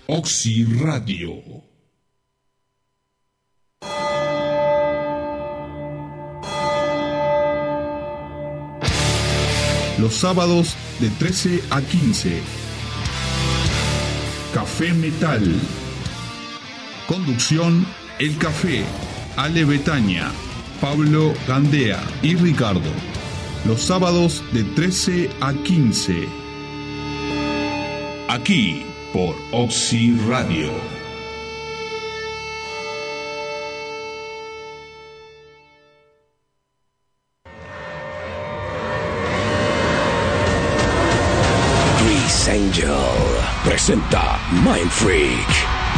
Oxy Radio. Los sábados de 13 a 15. Café Metal. Conducción: El Café, Ale Betania, Pablo Gandea y Ricardo. Los sábados de 13 a 15. Aquí por Oxy Radio. Chris Angel presenta Mind Freak.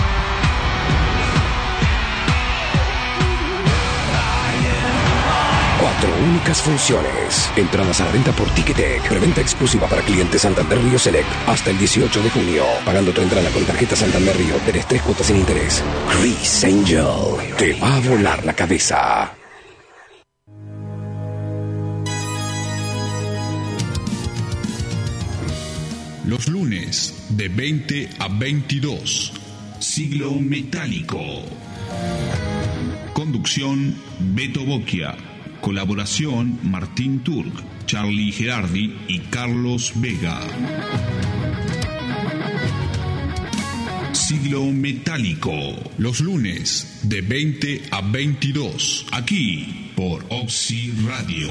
Cuatro únicas funciones. Entradas a la venta por Ticketek. Preventa exclusiva para clientes Santander Río Select hasta el 18 de junio. Pagando tu entrada con tarjeta Santander Río, tenés 3 cuotas sin interés. Chris Angel te va a volar la cabeza. Los lunes de 20 a 22. Siglo Metálico. Conducción: Beto Bocchia. Colaboración: Martín Turk, Charlie Gerardi y Carlos Vega. Siglo Metálico. Los lunes de 20 a 22. Aquí por Oxy Radio.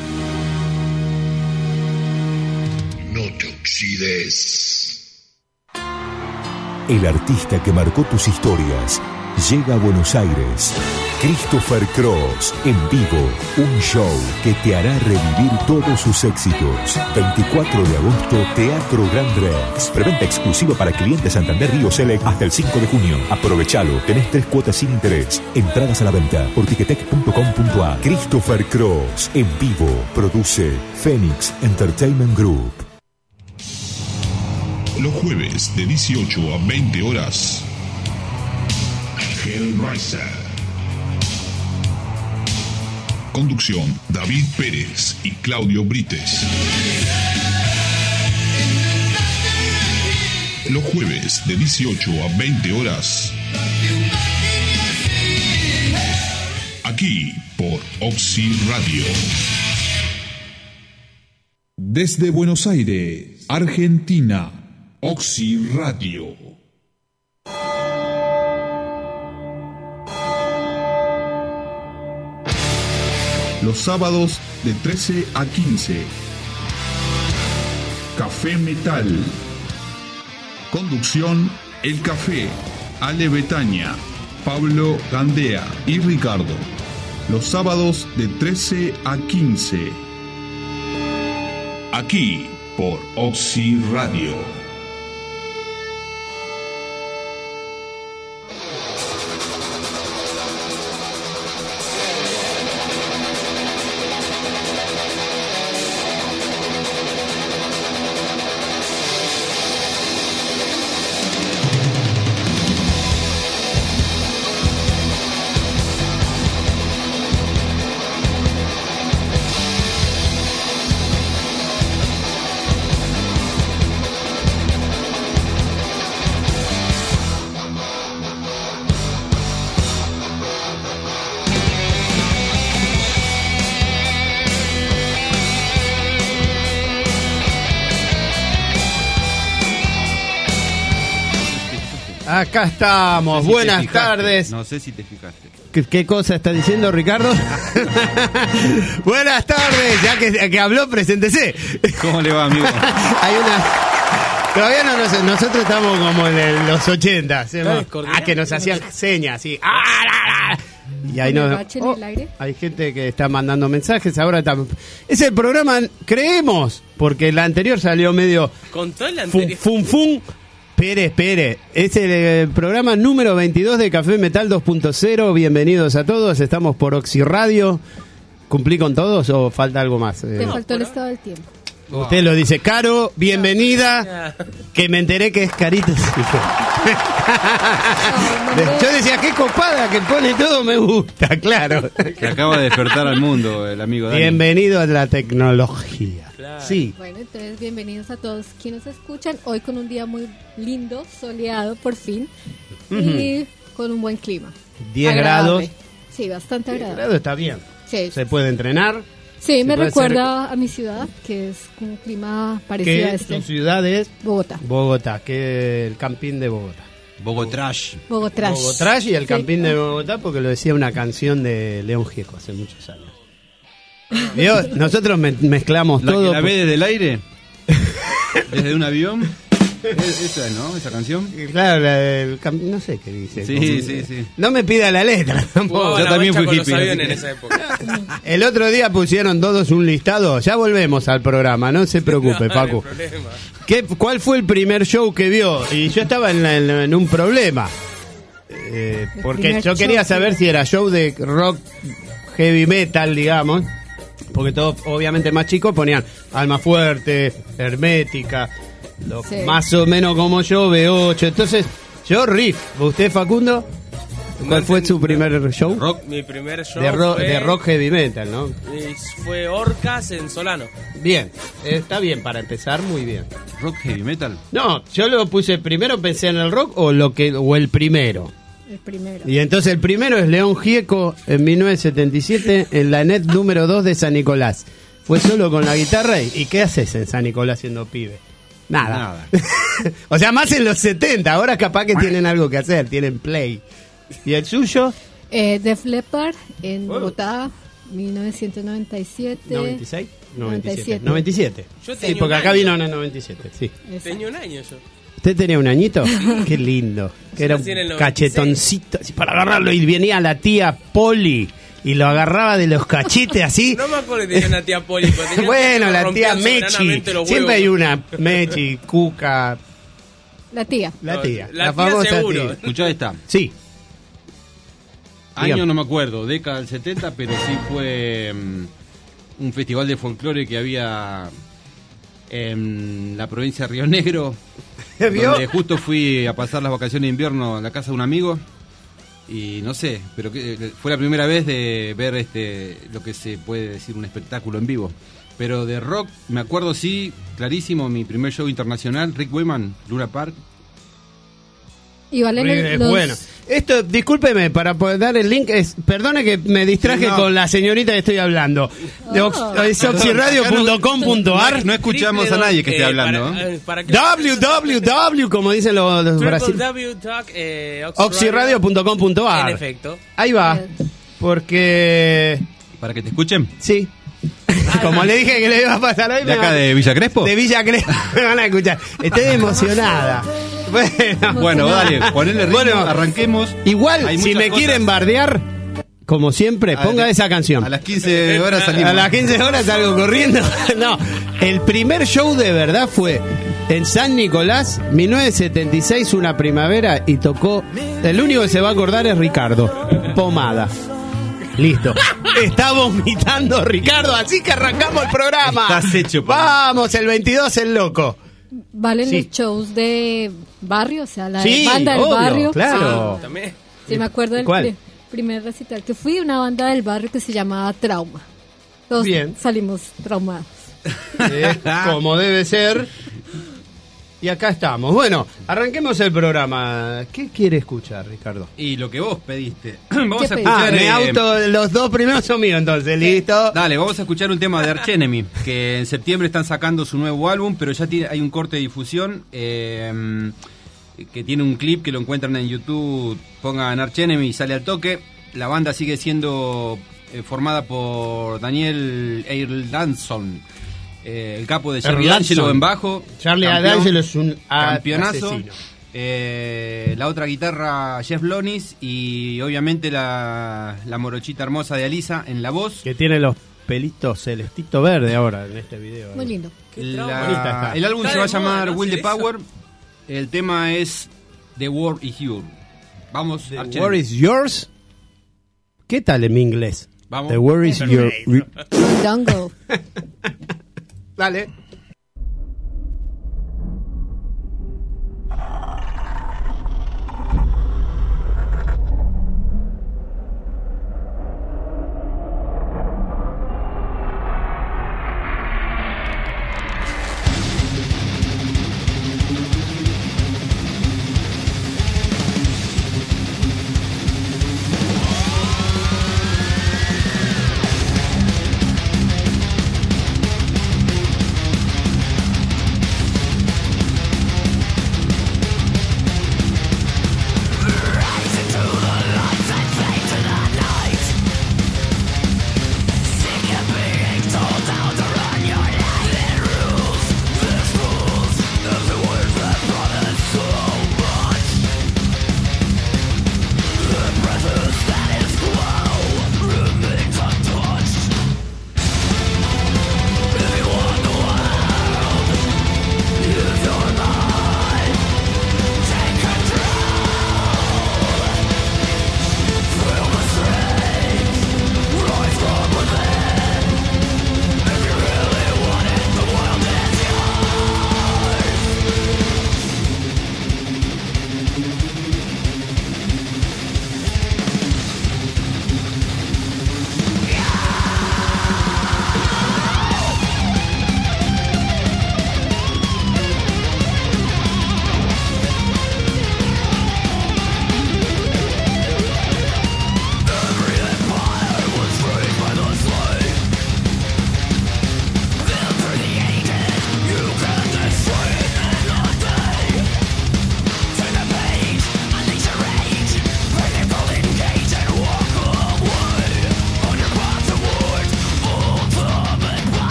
No te oxides. El artista que marcó tus historias llega a Buenos Aires. Christopher Cross, en vivo, un show que te hará revivir todos sus éxitos. 24 de agosto, Teatro Gran Rex. Preventa exclusiva para clientes Santander Río Select hasta el 5 de junio. Aprovechalo, tenés 3 cuotas sin interés. Entradas a la venta por ticketek.com.ar. Christopher Cross, en vivo, produce Phoenix Entertainment Group. Los jueves de 18 a 20 horas. Hellraiser. Conducción: David Pérez y Claudio Brites. Los jueves de 18 a 20 horas. Aquí por Oxy Radio. Desde Buenos Aires, Argentina, Oxy Radio. Los sábados de 13 a 15. Café Metal. Conducción: El Café, Ale Betania, Pablo Gandea y Ricardo. Los sábados de 13 a 15. Aquí por Oxy Radio. Acá estamos, si buenas tardes. No sé si te fijaste. ¿Qué cosa está diciendo Ricardo? Buenas tardes, ya que habló, preséntese. ¿Cómo le va, amigo? Hay una... Todavía no nosotros estamos como en los 80. Que nos hacían señas, así. Y ahí no, hay gente que está mandando mensajes. Ahora estamos. Es el programa, creemos, porque el anterior salió medio. Contó el anterior. Fun. Pérez. Es el programa número 22 de Café Metal 2.0. Bienvenidos a todos. Estamos por Oxy Radio. ¿Cumplí con todos o falta algo más? Te faltó el estado del tiempo. Usted lo dice, Caro, bienvenida, que me enteré que es Carita. Yo decía, qué copada que pone todo, me gusta, claro. Que acaba de despertar al mundo el amigo Dani. Bienvenido a la tecnología. Claro. Sí. Bueno, entonces bienvenidos a todos quienes nos escuchan. Hoy con un día muy lindo, soleado por fin, y con un buen clima. 10 Agradable. grados. Sí, bastante 10 agradable. grados está bien. Sí, Se puede entrenar. sí, me puede recuerda a mi ciudad, que es un clima parecido a Que este. su ciudad es Bogotá. Bogotá, que es el campín de Bogotá. Bogotrash. Bogotá. Bogotá y el Sí. campín de Bogotá, porque lo decía una canción de León Gieco hace muchos años. ¿Vio? Nosotros mezclamos ¿La todo. que la ve desde el aire? ¿Desde un avión? Esa, ¿no? Esa canción. Claro, la del no sé qué dice. Sí, sí, sí. No me pida la letra tampoco. Yo también fui con los hippie, así aviones que- en esa época. El otro día pusieron todos un listado. Ya volvemos al programa, no se preocupe, No, Paco. no hay problema. ¿Cuál fue el primer show que vio? Y yo estaba en un problema. Porque primer yo quería show, saber sí. si era show de rock heavy metal, digamos. Porque todos, obviamente más chicos, ponían Alma Fuerte, Hermética, Sí. más o menos como yo, B8. Entonces, yo riff. ¿Usted, Facundo? ¿Cuál fue su primer show? Rock. Mi primer show De rock heavy metal, ¿no? fue Orcas en Solano. Bien, está bien para empezar, muy bien. Rock heavy metal. No, yo lo puse primero, pensé en el rock o el primero. El primero. Y entonces el primero es León Gieco en 1977 en la net número 2 de San Nicolás. Fue solo con la guitarra y ¿qué haces en San Nicolás siendo pibe? Nada. O sea, más en los 70, ahora capaz que tienen algo que hacer, tienen play. ¿Y el suyo? Def Leppard en Bogotá, 1997. ¿96? 97. 97. Yo Sí, tenía porque un acá año. vino en el 97, sí. Exacto. Tenía un año yo. ¿Usted tenía un añito? Qué lindo. Que era un nací en el 96. cachetoncito así para agarrarlo y venía la tía Poli y lo agarraba de los cachetes así. No me acuerdo que tenía una tía Poli. pero tenía Bueno, que la tía rompían Mechi. soberanamente los Siempre huevos. hay una Mechi, Cuca, La tía. la No, tía. la tía famosa seguro. tía. Escuchá esta. Sí. Año Dígame. no me acuerdo, década del 70, pero sí fue un festival de folclore que había en la provincia de Río Negro, ¿Vio? donde justo fui a pasar las vacaciones de invierno en la casa de un amigo y no sé, pero fue la primera vez de ver lo que se puede decir un espectáculo en vivo. Pero de rock, me acuerdo sí, clarísimo, mi primer show internacional, Rick Wakeman, Luna Park. Y valen Es los... bueno. Esto, discúlpeme, para poder dar el link, perdone que me distraje Sí, no. con la señorita que estoy hablando. Es oxiradio.com.ar. No escuchamos a nadie que esté hablando. ¿eh? www, como dicen los brasileños. Oxiradio.com.ar. En efecto. Ahí va. Porque. Para que te escuchen. Sí. Como le dije que le iba a pasar hoy. ¿De acá de Villa Crespo? De Villa Crespo. Me van a escuchar. Estoy emocionada. Bueno, dale, ponele ritmo, Bueno, arranquemos. Igual, Hay si muchas me cosas. quieren bardear, como siempre, ponga esa canción. A las 15 horas salimos. A las 15 horas salgo corriendo. No, el primer show de verdad fue en San Nicolás, 1976, una primavera, y tocó. El único que se va a acordar es Ricardo. Pomada. Listo. Está vomitando Ricardo, así que arrancamos el programa. Estás hecho, Pablo. Vamos, el 22 el loco. Valen Sí. los shows de barrio, o sea, la Sí, banda del obvio, barrio. claro. Sí, También. sí, me acuerdo del ¿Cuál? primer recital que fui, una banda del barrio que se llamaba Trauma. Todos Bien. salimos traumados. Como debe ser. Y acá estamos. Bueno, arranquemos el programa. ¿Qué quiere escuchar, Ricardo? Y lo que vos pediste. Vamos a pedí? escuchar. Los dos primeros son míos, entonces, listo. Dale, vamos a escuchar un tema de Arch Enemy, que en septiembre están sacando su nuevo álbum, pero ya hay un corte de difusión que tiene un clip que lo encuentran en YouTube. Pongan Arch Enemy y sale al toque. La banda sigue siendo formada por Daniel Erlandson, el capo de Charlie Erlandson. D'Angelo en bajo. Charlie campeón, D'Angelo es un campeonazo. asesino. La otra guitarra Jeff Lonis y obviamente la morochita hermosa de Alisa en la voz. Que tiene los pelitos celestito verde ahora en este video. Muy lindo. Bonita está. El álbum Está se va a de moda, llamar ¿no? Will the Hacer eso. Power. El tema es The War is Yours. Vamos, The Arch War Enemy. is yours. ¿Qué tal en mi inglés? Vamos. The War is your. Don't go. Dale.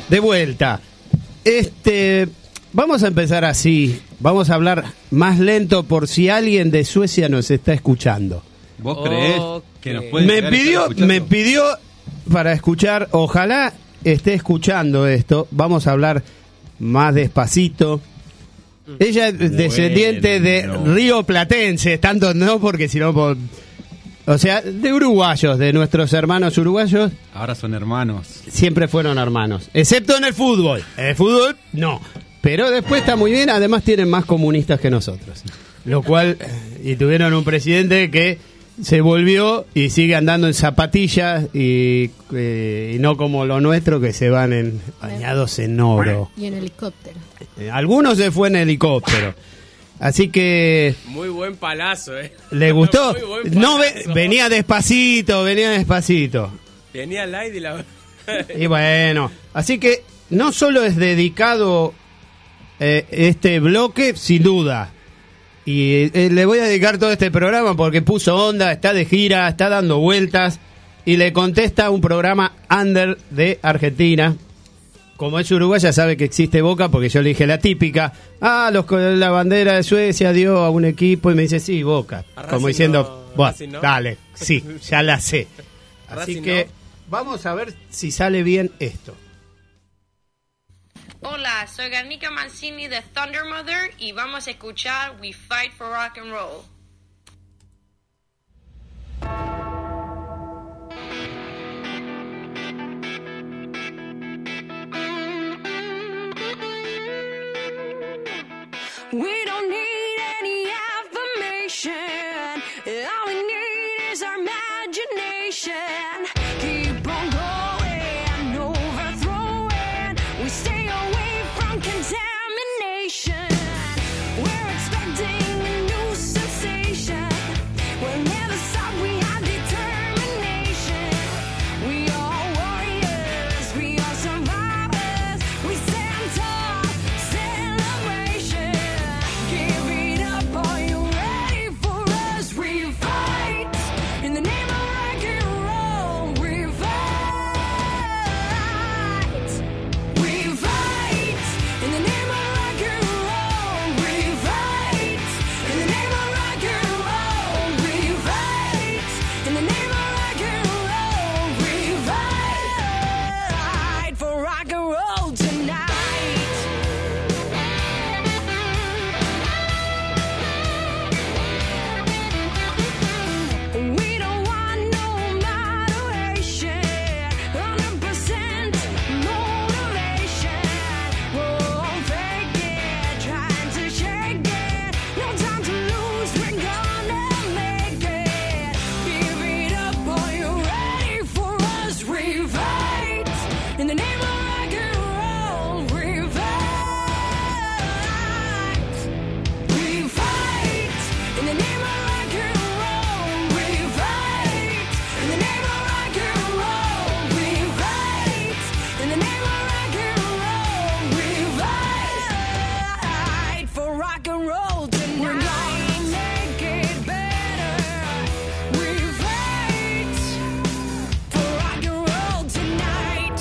de vuelta. Vamos a empezar así. Vamos a hablar más lento por si alguien de Suecia nos está escuchando. ¿Vos creés que nos puede me pidió para escuchar, ojalá esté escuchando esto. Vamos a hablar más despacito. Ella es descendiente de Río Platense, tanto no porque si no... O sea, de uruguayos, de nuestros hermanos uruguayos. Ahora son hermanos. Siempre fueron hermanos, excepto en el fútbol. En el fútbol, no. Pero después está muy bien, además tienen más comunistas que nosotros. Lo cual, y tuvieron un presidente que se volvió y sigue andando en zapatillas y no como lo nuestro que se van bañados en oro. Y en helicóptero. Algunos se fue en helicóptero. Así que... Muy buen palazo, ¿Le gustó? Muy buen palazo. No, venía despacito. Tenía light y la... Y bueno, así que no solo es dedicado este bloque, sin duda. Y le voy a dedicar todo este programa porque puso onda, está de gira, está dando vueltas. Y le contesta un programa under de Argentina. Como es uruguaya sabe que existe Boca porque yo le dije la típica. La bandera de Suecia dio a un equipo y me dice, sí, Boca. Como diciendo, bueno, no. Dale, sí, ya la sé. Así que vamos a ver si sale bien esto. Hola, soy Garnica Mancini de Thunder Mother y vamos a escuchar We Fight for Rock and Roll. We don't need any affirmation. All we need is our imagination. Keep on going, overthrowing. We stay away from contamination. We're expecting a new sensation. We'll never stop, we have determination. We are warriors, we are survivors. We stand tall, celebration. Give it up, are you ready for us? We fight in the name of rock and roll. We fight. We fight in the name of rock and roll. We fight in the name of rock and roll. We fight in the name of rock and roll. We fight for rock and roll tonight. We don't want no moderation, 100% motivation. Won't fake it, trying to shake it. No time to lose, we're gonna make it. Give it up, are you ready for us? We fight in the name of rock and roll. We fight. We fight in the name of rock and roll. We fight in the name of rock and roll. We fight in the name of rock and roll. We fight for rock and roll tonight. We're gonna make it better. We fight for rock and roll tonight.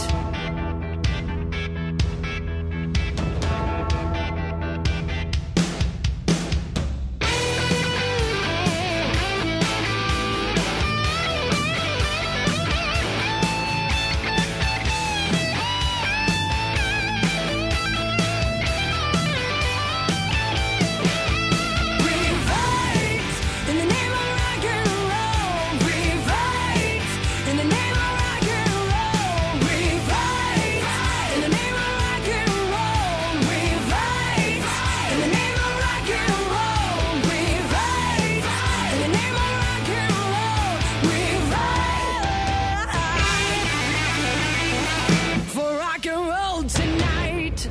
We fight in the name of rock and roll. We fight in the name of rock and roll. We fight in the name of rock and roll. We fight in the name of rock and roll. We fight in the name of rock and roll. We fight for rock and roll tonight.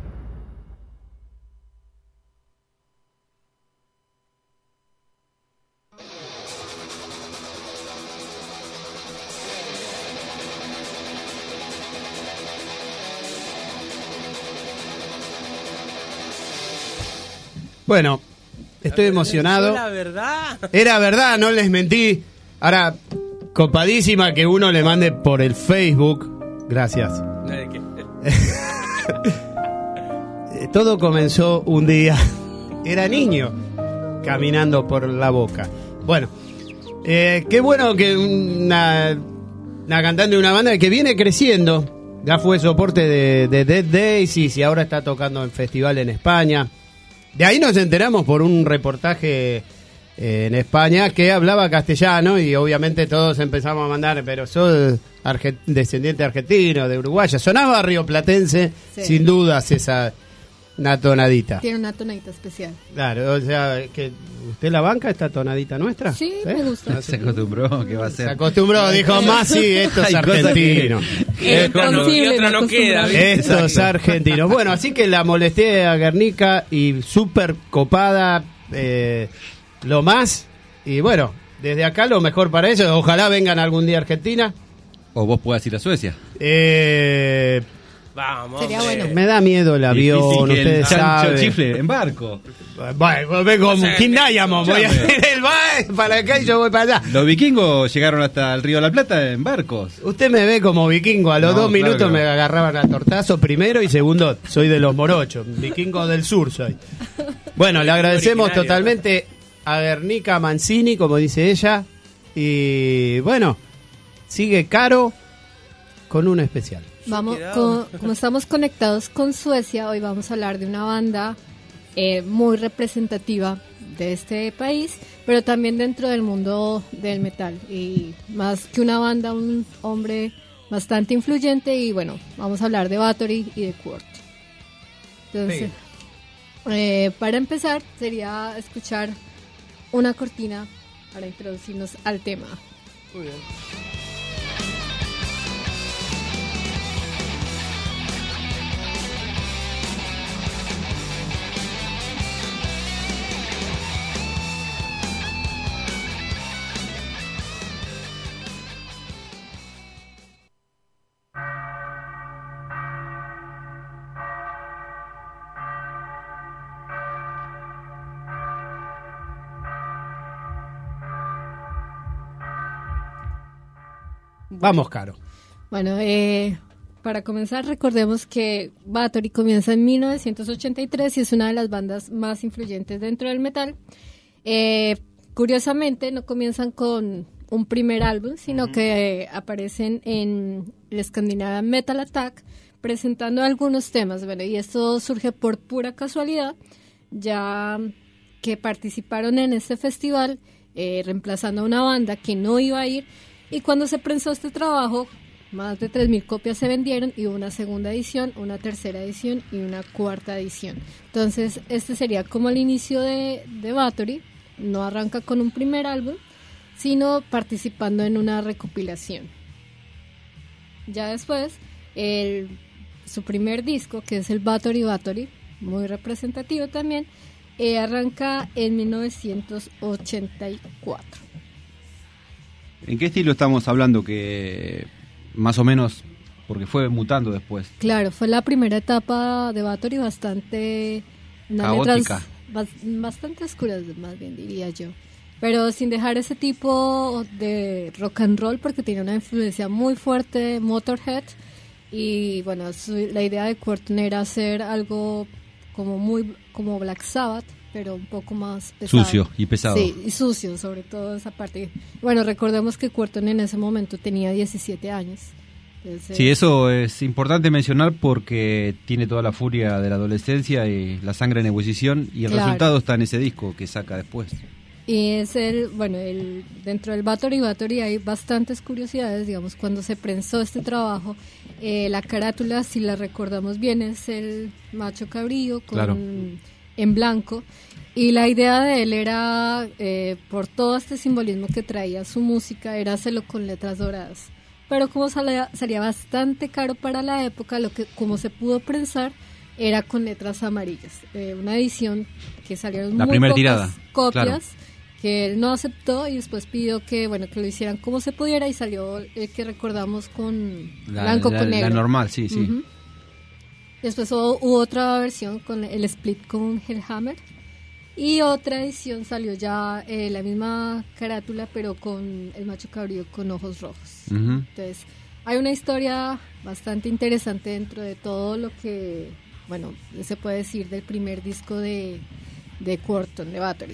Bueno, estoy emocionado. La verdad. Era verdad, no les mentí. Ahora, copadísima que uno le mande por el Facebook. Gracias. ¿De qué? Todo comenzó un día, era niño, caminando por la Boca. Bueno, qué bueno que una cantante de una banda que viene creciendo, ya fue soporte de Dead Daisies y ahora está tocando en festival en España. De ahí nos enteramos por un reportaje en España que hablaba castellano y obviamente todos empezamos a mandar, pero sos descendiente argentino, de uruguaya, sonaba rioplatense, sí. Sin dudas una tonadita. Tiene una tonadita especial. Claro, o sea, que ¿usted la banca esta tonadita nuestra? Sí, me gusta. Se acostumbró, ¿qué va a ser? Se acostumbró, dijo más, sí, esto es argentino. Otra no queda. Esto es argentino. Bueno, así que la molesté a Guernica y súper copada, lo más. Y bueno, desde acá lo mejor para ellos. Ojalá vengan algún día a Argentina. O vos puedas ir a Suecia. Vamos. Sería bueno. Me da miedo el avión, ustedes saben. Chifle en barco. Bueno, vengo como King Diamond, voy a hacer el baile para acá y yo voy para allá. Los vikingos llegaron hasta el Río de la Plata en barcos. Usted me ve como vikingo, a los 2 minutos claro. Me agarraban a tortazo primero y segundo, soy de los morochos, vikingo del sur soy. Bueno, le agradecemos totalmente a Guernica Mancini, como dice ella, y bueno, sigue Caro con un especial. Vamos, como estamos conectados con Suecia, hoy vamos a hablar de una banda muy representativa de este país, pero también dentro del mundo del metal. Y más que una banda, un hombre bastante influyente. Y bueno, vamos a hablar de Bathory y de Quort. Entonces, para empezar, sería escuchar una cortina para introducirnos al tema. Muy bien. Vamos, Caro. Bueno, para comenzar, recordemos que Bathory comienza en 1983 y es una de las bandas más influyentes dentro del metal. Curiosamente, no comienzan con un primer álbum, sino que aparecen en el Scandinavian Metal Attack presentando algunos temas. Bueno, y esto surge por pura casualidad, ya que participaron en este festival reemplazando a una banda que no iba a ir. Y cuando se prensó este trabajo, más de 3.000 copias se vendieron y hubo una segunda edición, una tercera edición y una cuarta edición. Entonces, este sería como el inicio de Bathory. No arranca con un primer álbum, sino participando en una recopilación. Ya después, su primer disco, que es el Bathory, muy representativo también, arranca en 1984. ¿En qué estilo estamos hablando que más o menos, porque fue mutando después? Claro, fue la primera etapa de Bathory bastante... caótica. Bastante oscuras, más bien diría yo. Pero sin dejar ese tipo de rock and roll, porque tenía una influencia muy fuerte de Motorhead. Y bueno, la idea de Quorthon era hacer algo como Black Sabbath, pero un poco más pesado. Sucio y pesado. Sí, y sucio, sobre todo esa parte. Bueno, recordemos que Quorthon en ese momento tenía 17 años. Entonces, sí, eso es importante mencionar porque tiene toda la furia de la adolescencia y la sangre en ebullición, y el resultado está en ese disco que saca después. Y es dentro del Bathory hay bastantes curiosidades. Digamos, cuando se prensó este trabajo, la carátula, si la recordamos bien, es el macho cabrío en blanco, y la idea de él era, por todo este simbolismo que traía su música, era hacerlo con letras doradas, pero como salía bastante caro para la época, como se pudo prensar era con letras amarillas. Una edición que salieron muy pocas copias, claro, que él no aceptó, y después pidió que lo hicieran como se pudiera, y salió el que recordamos con blanco con negro. La normal, sí, sí. Uh-huh. Después hubo otra versión con el split con Hellhammer, y otra edición salió ya la misma carátula, pero con el macho cabrío con ojos rojos. Uh-huh. Entonces, Hay una historia bastante interesante dentro de todo lo que, bueno, se puede decir del primer disco de Quorthon, de Bathory.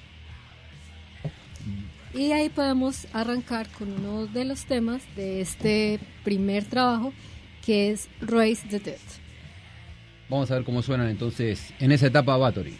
Y ahí podemos arrancar con uno de los temas de este primer trabajo, que es Raise the Dead. Vamos a ver cómo suenan entonces en esa etapa Bathory.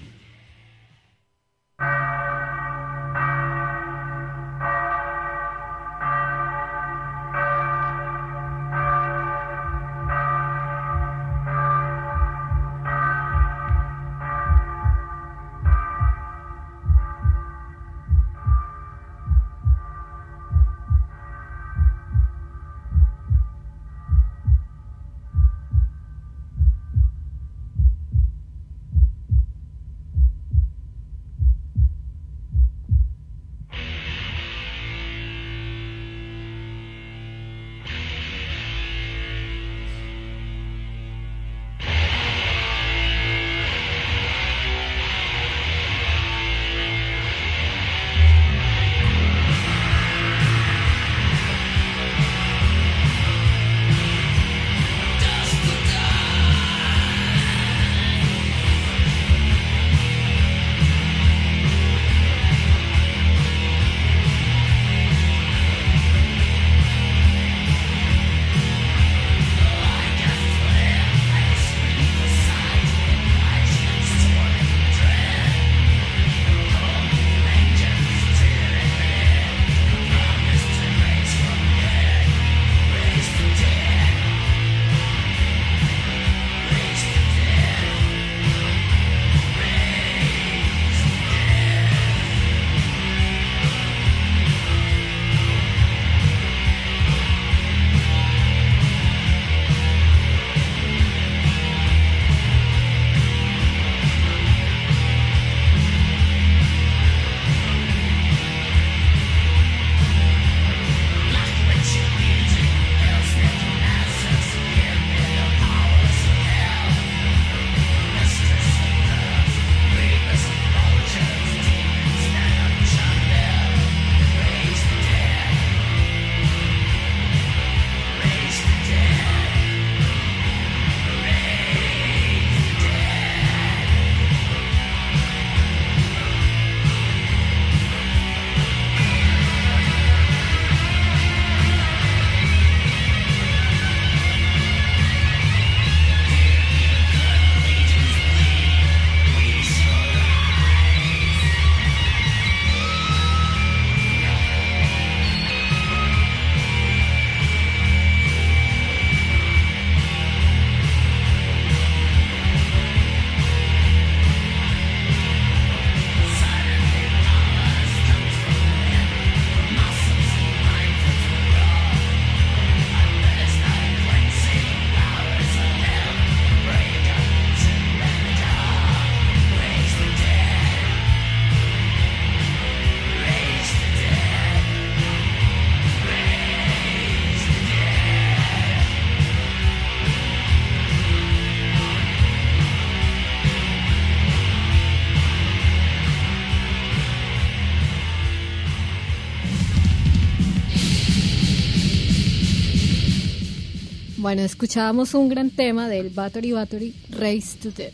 Bueno, escuchábamos un gran tema del Bathory Raise to Death.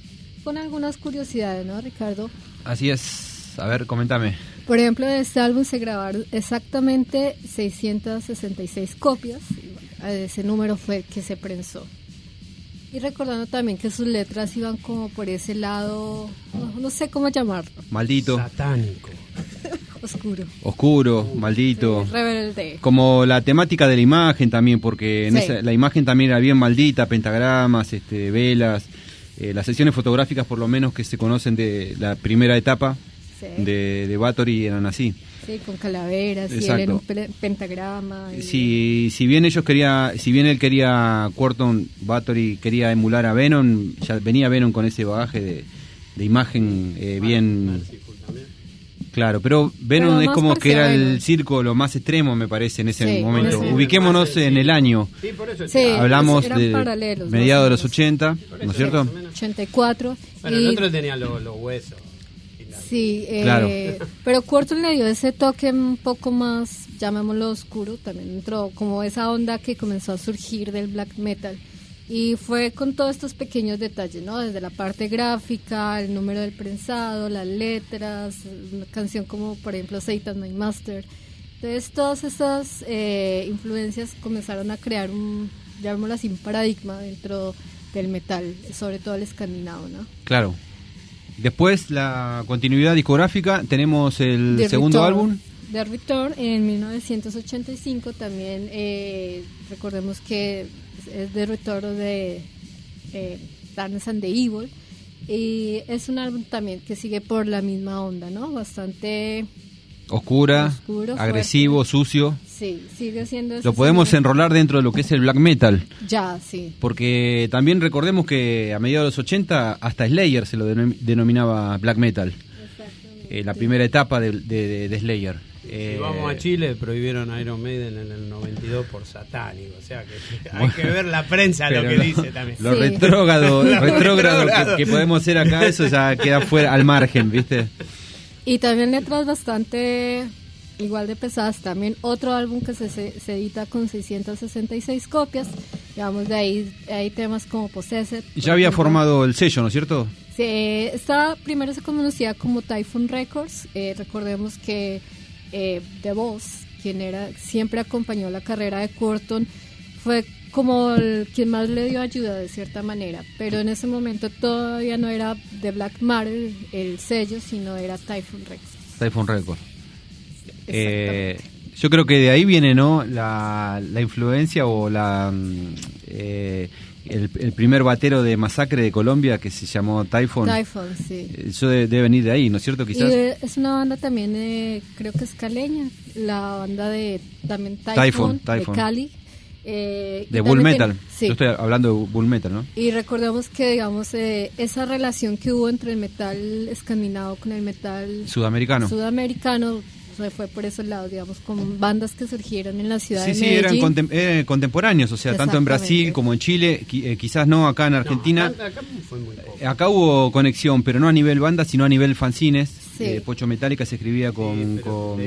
Con algunas curiosidades, ¿no, Ricardo? Así es. A ver, coméntame. Por ejemplo, de este álbum se grabaron exactamente 666 copias. Ese número fue el que se prensó. Y recordando también que sus letras iban como por ese lado, no sé cómo llamarlo. Maldito. Satánico. Oscuro, maldito. Rebelde. Como la temática de la imagen también, porque en la imagen también era bien maldita, pentagramas, velas. Las sesiones fotográficas, por lo menos que se conocen de la primera etapa de Bathory, eran así. Sí, con calaveras, y él en un pentagrama. Si bien él quería, Quorthon, Bathory quería emular a Venom, ya venía Venom con ese bagaje de imagen bien... Claro, pero Venom es como que era el circo lo más extremo, me parece, en ese momento. Ubiquémonos en el año. Sí, por eso hablamos de mediados de los 80, ¿no es cierto? 84. Bueno, el otro tenía los huesos. Sí, claro. Pero Quorthon le dio ese toque un poco más, llamémoslo oscuro, también entró como esa onda que comenzó a surgir del black metal. Y fue con todos estos pequeños detalles, ¿no? Desde la parte gráfica, el número del prensado, las letras, una canción como por ejemplo Satan My Master. Entonces todas esas influencias comenzaron a crear llamémoslo así, un paradigma dentro del metal, sobre todo el escandinavo, ¿no? Claro. Después, la continuidad discográfica, tenemos el segundo álbum. The Return en 1985 también, recordemos que es The Return de Darkness and the Evil, y es un álbum también que sigue por la misma onda, ¿no? Bastante oscuro, agresivo, fuerte. Sucio. Sí, sigue siendo. Lo podemos enrolar dentro de lo que es el black metal. Ya, sí. Porque también recordemos que a mediados de los 80 hasta Slayer se lo denominaba black metal. Exactamente. La primera etapa de Slayer. Si vamos a Chile, prohibieron a Iron Maiden en el 92 por satánico. O sea que hay que ver la prensa lo que dice también. Lo retrógrado que podemos hacer acá, eso ya queda fuera, al margen, ¿viste? Y también letras bastante igual de pesadas. También otro álbum que se edita con 666 copias. Digamos, de ahí hay temas como Possessed. Ya había formado el sello, ¿no es cierto? Primero se conocía como Typhoon Records. Recordemos que The Boss, quien siempre acompañó la carrera de Quorthon, fue como quien más le dio ayuda de cierta manera, pero en ese momento todavía no era The Black Matter el sello, sino era Typhoon Records. Typhoon Records. Yo creo que de ahí viene, ¿no? La influencia o el primer batero de Masacre de Colombia, que se llamó Typhoon. Typhoon, sí. Eso debe venir de ahí, ¿no es cierto? Quizás. Y es una banda también, creo que es caleña, la banda de también Typhoon. De Cali. De Bull Metal. Sí. Yo estoy hablando de Bull Metal, ¿no? Y recordemos que, digamos, esa relación que hubo entre el metal escandinavo con el metal sudamericano se fue por esos lados, digamos, con bandas que surgieron en la ciudad de Medellín. Eran contemporáneos, o sea, tanto en Brasil como en Chile, quizás no acá en Argentina. No, acá fue muy poco. Acá hubo conexión, pero no a nivel banda, sino a nivel fanzines. Sí. Pocho Metálica se escribía con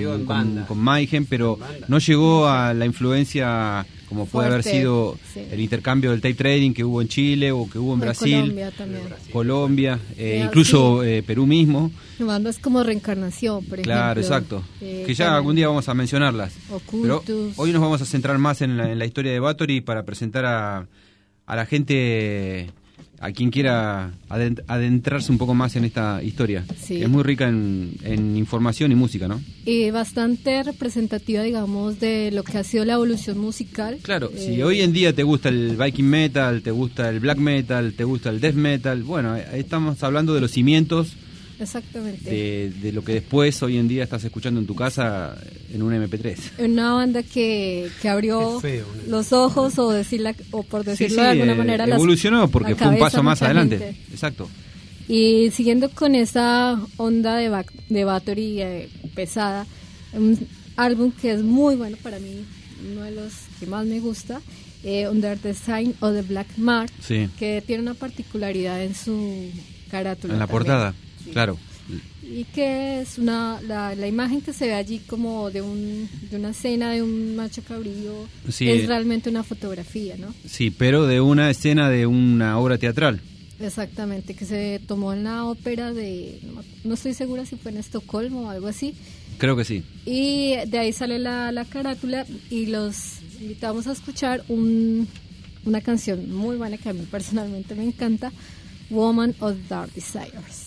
Mayhem, pero no llegó a la influencia como puede haber sido el intercambio del tape trading que hubo en Chile o que hubo en Brasil, Colombia, incluso Perú mismo. Bandas como Reencarnación, por ejemplo. Claro, exacto. Que ya algún día vamos a mencionarlas. Ocultus. Pero hoy nos vamos a centrar más en la historia de Bathory para presentar a la gente, a quien quiera adentrarse un poco más en esta historia. Sí. Es muy rica en información y música, ¿no? Y bastante representativa, digamos, de lo que ha sido la evolución musical. Claro, si hoy en día te gusta el Viking Metal, te gusta el Black Metal, te gusta el Death Metal, bueno, ahí estamos hablando de los cimientos. Exactamente. De lo que después hoy en día estás escuchando en tu casa en un MP3. Una banda que abrió los ojos o por decirlo de alguna manera evolucionó porque fue un paso más adelante. Gente. Exacto. Y siguiendo con esa onda de Bathory pesada, un álbum que es muy bueno para mí, uno de los que más me gusta, Under the Sign of the Black Mart, que tiene una particularidad en su carátula. En la portada. Sí. Claro. Y que es la imagen que se ve allí como de una escena de un macho cabrío, es realmente una fotografía, ¿no? Sí, pero de una escena de una obra teatral. Exactamente, que se tomó en la ópera no estoy segura si fue en Estocolmo o algo así. Creo que sí. Y de ahí sale la carátula y los invitamos a escuchar una canción muy buena que a mí personalmente me encanta, Woman of Dark Desires.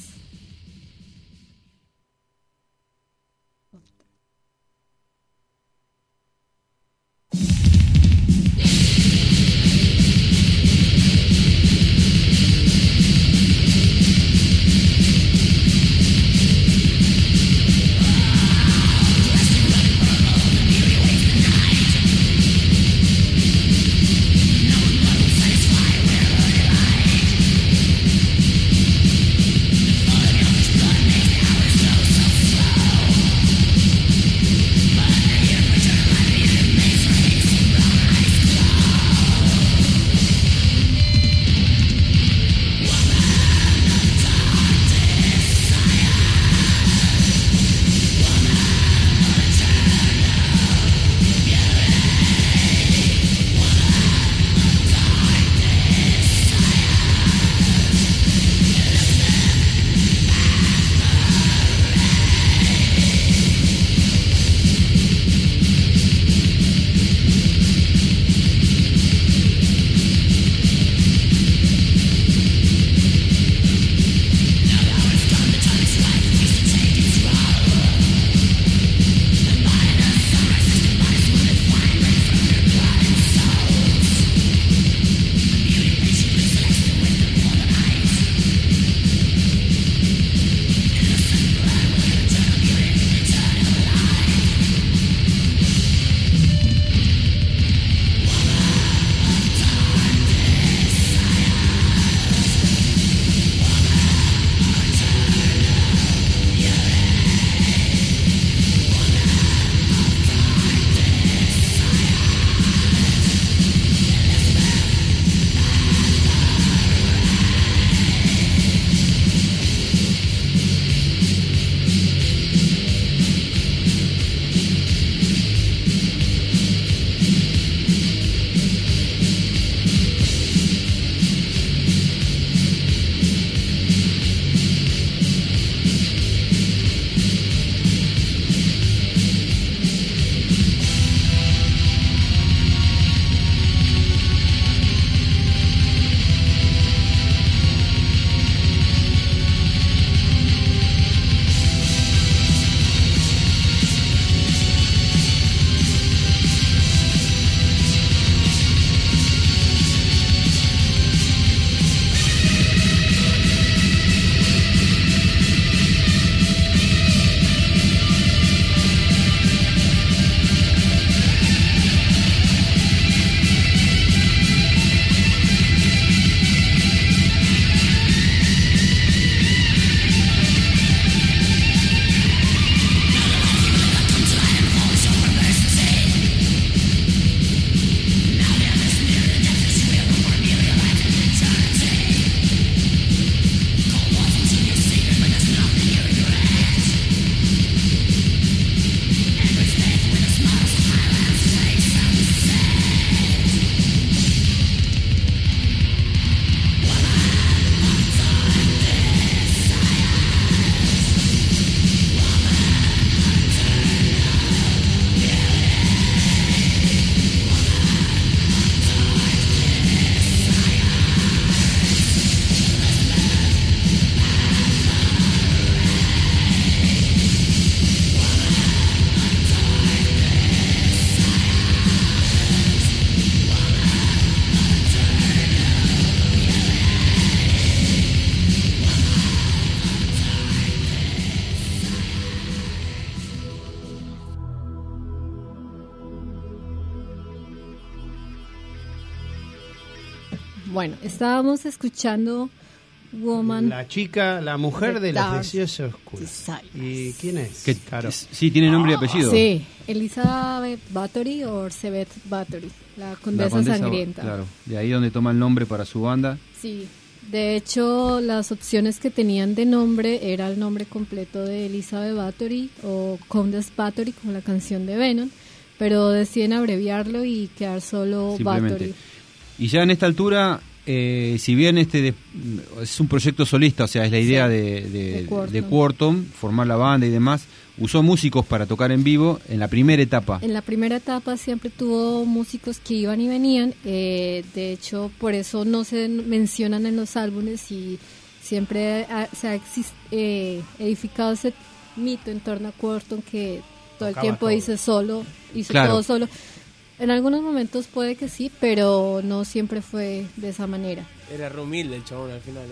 Bueno, estábamos escuchando Woman. La mujer de los deseos oscuros. ¿Y quién es? Claro. Sí, tiene nombre y apellido. Sí, Elizabeth Bathory o Orsebeth Bathory, la condesa sangrienta. Claro, de ahí donde toma el nombre para su banda. Sí, de hecho las opciones que tenían de nombre era el nombre completo de Elizabeth Bathory o Countess Bathory, como la canción de Venom, pero deciden abreviarlo y quedar solo Bathory. Y ya en esta altura, si bien es un proyecto solista, o sea, es la idea de Quorthon, formar la banda y demás, usó músicos para tocar en vivo en la primera etapa. En la primera etapa siempre tuvo músicos que iban y venían, de hecho por eso no se mencionan en los álbumes y siempre se ha edificado ese mito en torno a Quorthon que todo el tiempo hizo todo solo. En algunos momentos puede que sí, pero no siempre fue de esa manera. Era re humilde el chabón al final,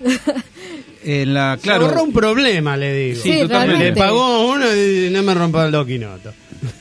Se ahorró un problema, le digo. Sí, totalmente. Le pagó uno y no me rompa el doquinoto.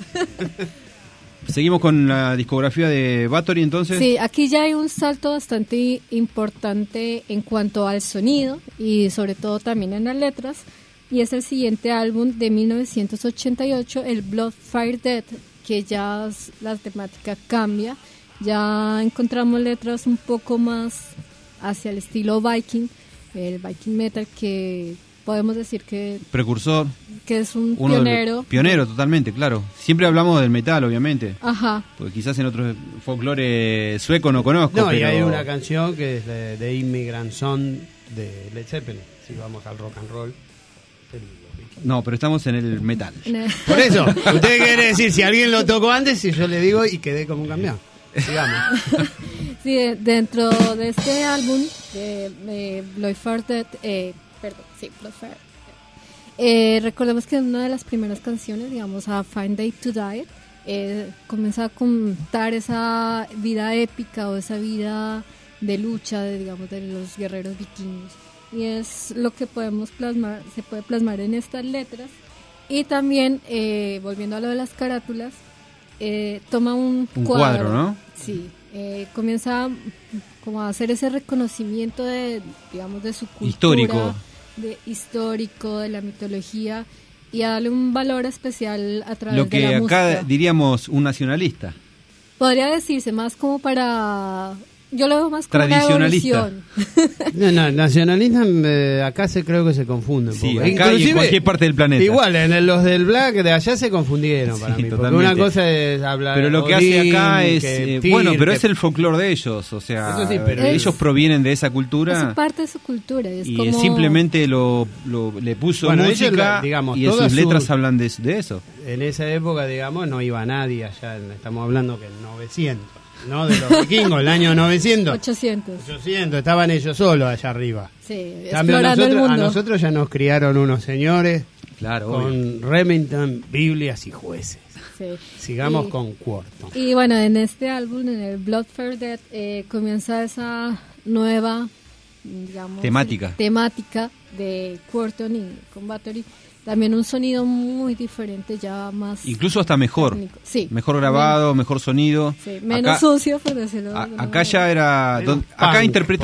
Seguimos con la discografía de Bathory, entonces. Sí, aquí ya hay un salto bastante importante en cuanto al sonido y sobre todo también en las letras. Y es el siguiente álbum de 1988, el Blood, Fire, Death, que ya la temática cambia. Ya encontramos letras un poco más hacia el estilo Viking, el Viking Metal, que podemos decir que... Precursor. Que es un pionero. Pionero, totalmente, claro. Siempre hablamos del metal, obviamente. Ajá. Porque quizás en otros folclore sueco no conozco. No, pero... y hay una canción que es de Immigrant Song de Led Zeppelin, si vamos al rock and roll. No, pero estamos en el metal. Por eso, usted quiere decir, si alguien lo tocó antes, si yo le digo y quedé como un campeón. Sigamos. Sí, dentro de este álbum de Blood, Fire, Death, Blood, Fire, recordemos que una de las primeras canciones, digamos, a Fine Day to Die, comienza a contar esa vida épica o esa vida de lucha, digamos, de los guerreros vikingos. Y es lo que podemos plasmar, se puede plasmar en estas letras. Y también, volviendo a lo de las carátulas, toma un cuadro, ¿no? Sí, comienza como a hacer ese reconocimiento de, digamos, de su cultura, histórico, de la mitología, y a darle un valor especial a través de la música. Lo que acá diríamos un nacionalista. Podría decirse más como para... Yo lo veo más como tradicionalista. No, nacionalista acá creo que se confunde un poco. Acá inclusive, y en cualquier parte del planeta. Igual, los del Black de allá se confundieron para mí. Porque una cosa es hablar. Pero lo que hace acá es. Pero es el folclore de ellos. O sea, sí, pero ellos provienen de esa cultura. Es parte de su cultura. Y como... simplemente le puso música digamos, y sus letras hablan de eso. En esa época, digamos, no iba nadie allá. Estamos hablando que en 900. No, de los vikingos, el año 900. 800, estaban ellos solos allá arriba. Sí, explorando el mundo. A nosotros ya nos criaron unos señores con obvio. Remington, Biblias y jueces. Sí. Sigamos con Quorthon. Y bueno, en este álbum, en el Blood, Fire, Death, comienza esa nueva, digamos, temática de Quorthon y con Bathory. También un sonido muy diferente, ya más... Incluso hasta mejor. Sí. Mejor grabado, mejor sonido. Sí, menos sucio, por decirlo. Acá ya era... acá interpreta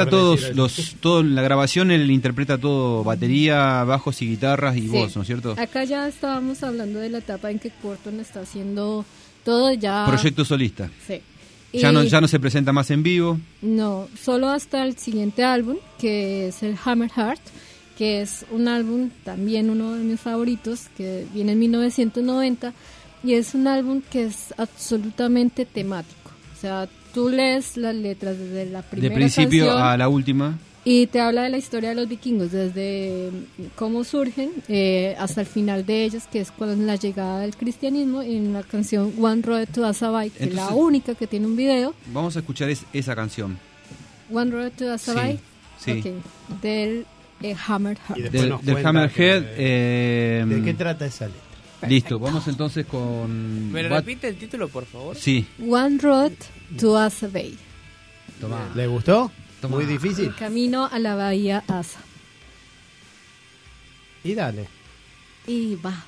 la grabación, él interpreta todo, batería, bajos y guitarras y voz, ¿no es cierto? Acá ya estábamos hablando de la etapa en que Quorthon está haciendo todo ya... Proyecto solista. Sí. Ya no se presenta más en vivo. No, solo hasta el siguiente álbum, que es el Hammer Heart, que es un álbum, también uno de mis favoritos, que viene en 1990, y es un álbum que es absolutamente temático. O sea, tú lees las letras desde la primera de principio canción, a la última, y te habla de la historia de los vikingos, desde cómo surgen hasta el final de ellos, que es con la llegada del cristianismo, en la canción One Road to Asabai, que entonces, es la única que tiene un video. Vamos a escuchar esa canción. One Road to Asabai, sí. Okay, del Hammer Heart. Del Hammer Head. ¿De qué trata esa letra? Perfecto. Listo, vamos entonces con... ¿Me repite el título, por favor? Sí. One Road to Asa Bay. Tomá. ¿Le gustó? Tomá. Muy difícil. El camino a la bahía Asa. Y dale. Y va.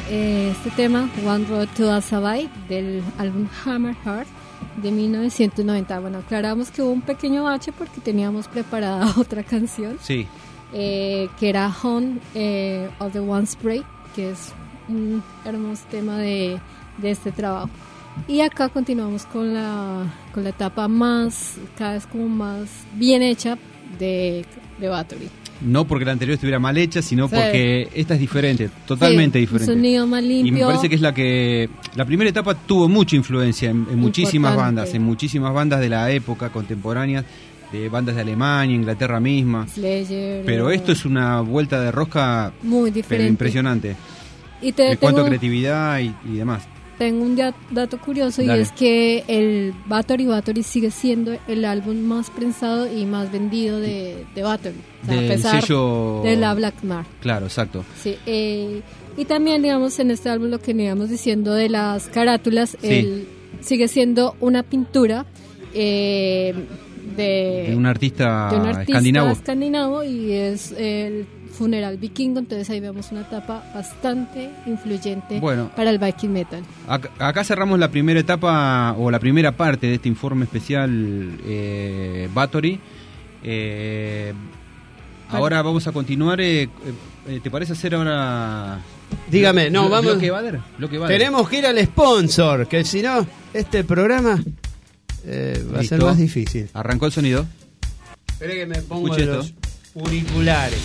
este tema, One Road to Azabai, del álbum Hammer Heart de 1990. Bueno, aclaramos que hubo un pequeño bache porque teníamos preparada otra canción. Sí. Que era Home of the One Spray, que es un hermoso tema de este trabajo. Y acá continuamos con la etapa más, cada vez como más bien hecha de Bathory. No porque la anterior estuviera mal hecha, sino porque esta es diferente, totalmente diferente. Un sonido más limpio. Y me parece que es la primera etapa tuvo mucha influencia en muchísimas bandas de la época contemporánea, de bandas de Alemania, Inglaterra misma. Slayer, pero esto es una vuelta de rosca muy diferente, pero impresionante. En cuanto a creatividad y demás. Tengo un dato curioso. Dale. Y es que el Bathory sigue siendo el álbum más prensado y más vendido de Bathory, o sea, a pesar de la Black Mar. Claro, exacto. Sí, y también, digamos, en este álbum lo que íbamos diciendo de las carátulas, sigue siendo una pintura de un artista escandinavo, y es el funeral vikingo. Entonces ahí vemos una etapa bastante influyente para el Viking Metal. Acá cerramos la primera etapa o la primera parte de este informe especial Bathory. Ahora vamos a continuar. ¿Te parece hacer ahora? Dígame, vamos. Bloque Bader. Tenemos que ir al sponsor, que si no, este programa va a ser más difícil. ¿Arrancó el sonido? Espere que me pongo los auriculares.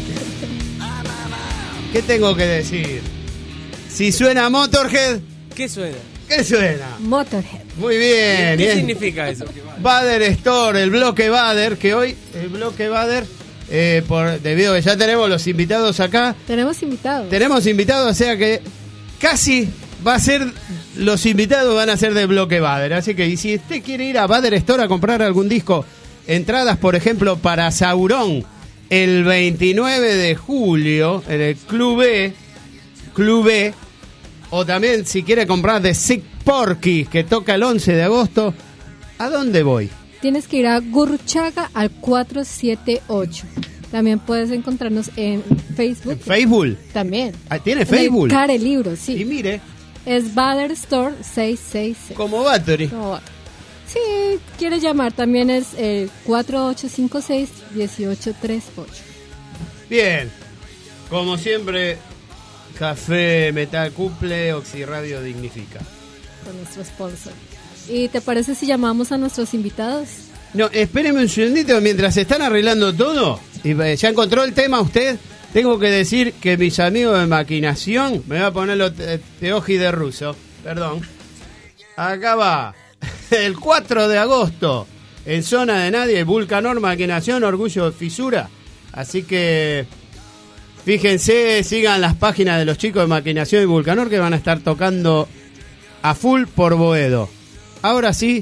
¿Qué tengo que decir? Si suena Motorhead... ¿Qué suena? ¿Qué suena? Motorhead. Muy bien. ¿Qué significa eso? Bader Store, el bloque Bader, que hoy el bloque Bader, debido a que ya tenemos los invitados acá. Tenemos invitados, o sea que casi va a ser, los invitados van a ser del bloque Bader. Así que, y si usted quiere ir a Bader Store a comprar algún disco, entradas, por ejemplo, para Sauron, el 29 de julio en el Club B, o también si quiere comprar The Sick Porky, que toca el 11 de agosto, ¿a dónde voy? Tienes que ir a Gurruchaga al 478. También puedes encontrarnos en Facebook. ¿En Facebook? También. ¿Tiene Facebook? Care Libro, sí. Y mire. Es Bader Store 666. Como Bathory. Si quiere llamar, también es el 4856-1838. Bien, como siempre, Café Metal cumple, Oxiradio dignifica. Con nuestro sponsor. ¿Y te parece si llamamos a nuestros invitados? No, espéreme un segundito, mientras están arreglando todo, y ya encontró el tema usted, tengo que decir que mis amigos de maquinación, me voy a poner los teoji de ruso, perdón, acá va. El 4 de agosto, en Zona de Nadie, Vulcanor, Maquinación, Orgullo de Fisura. Así que, fíjense, sigan las páginas de los chicos de Maquinación y Vulcanor, que van a estar tocando a full por Boedo. Ahora sí,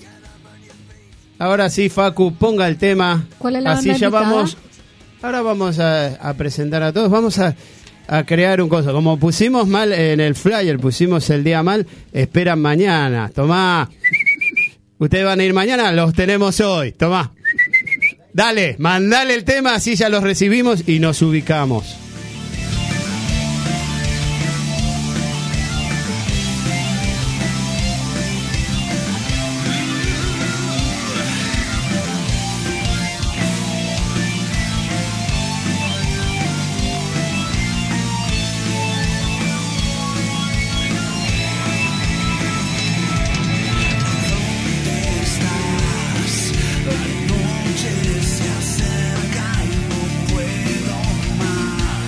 Facu, ponga el tema. ¿Cuál es la así banda ya invitada? vamos. Ahora vamos a presentar a todos. Vamos a crear un coso. Como pusimos mal en el flyer, pusimos el día mal, esperan mañana. Tomá. Ustedes van a ir mañana, los tenemos hoy. Tomá. Dale, mandale el tema, así ya los recibimos y nos ubicamos. Se acerca y no puedo más.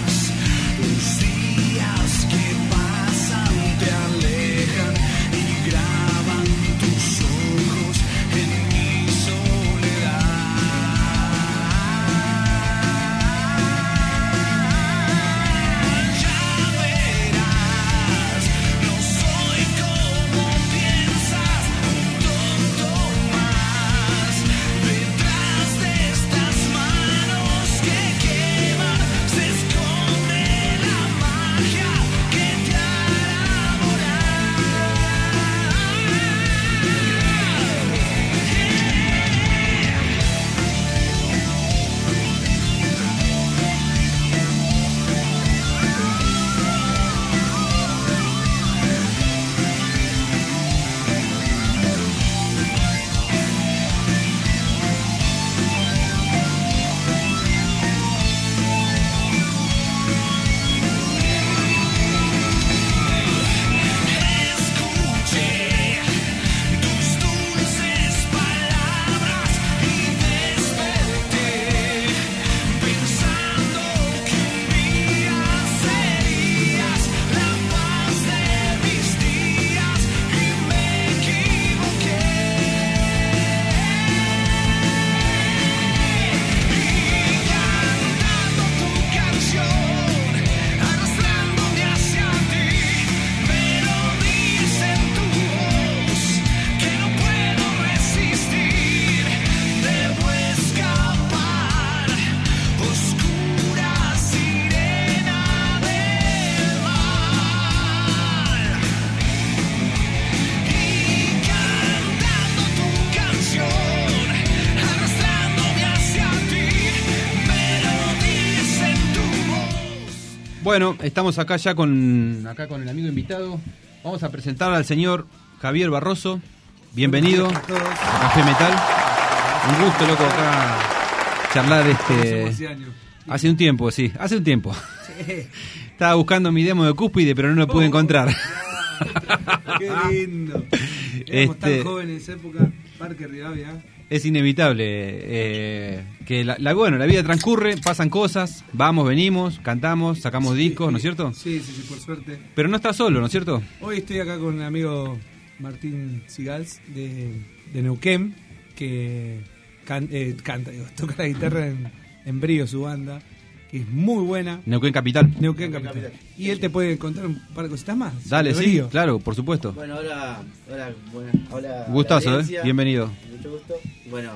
Bueno, estamos acá ya con el amigo invitado. Vamos a presentar al señor Javier Barroso. Bienvenido a Café Metal. Un gusto, loco, acá charlar hace un tiempo. Sí. Estaba buscando mi demo de Cúspide, pero no lo pude encontrar. Qué lindo. Éramos tan jóvenes en esa época, Parque Rivadavia. Es inevitable que la vida transcurre, pasan cosas, vamos, venimos, cantamos, sacamos discos, ¿no es cierto? Sí, por suerte. Pero no estás solo, ¿no es cierto? Hoy estoy acá con un amigo Martín Sigals de Neuquén, que toca la guitarra en Brío, su banda, que es muy buena. Neuquén Capital. Y él te puede contar un par de cositas más. Dale, sí, claro, por supuesto. Bueno, hola. Gustazo, bienvenido. Mucho gusto. Bueno,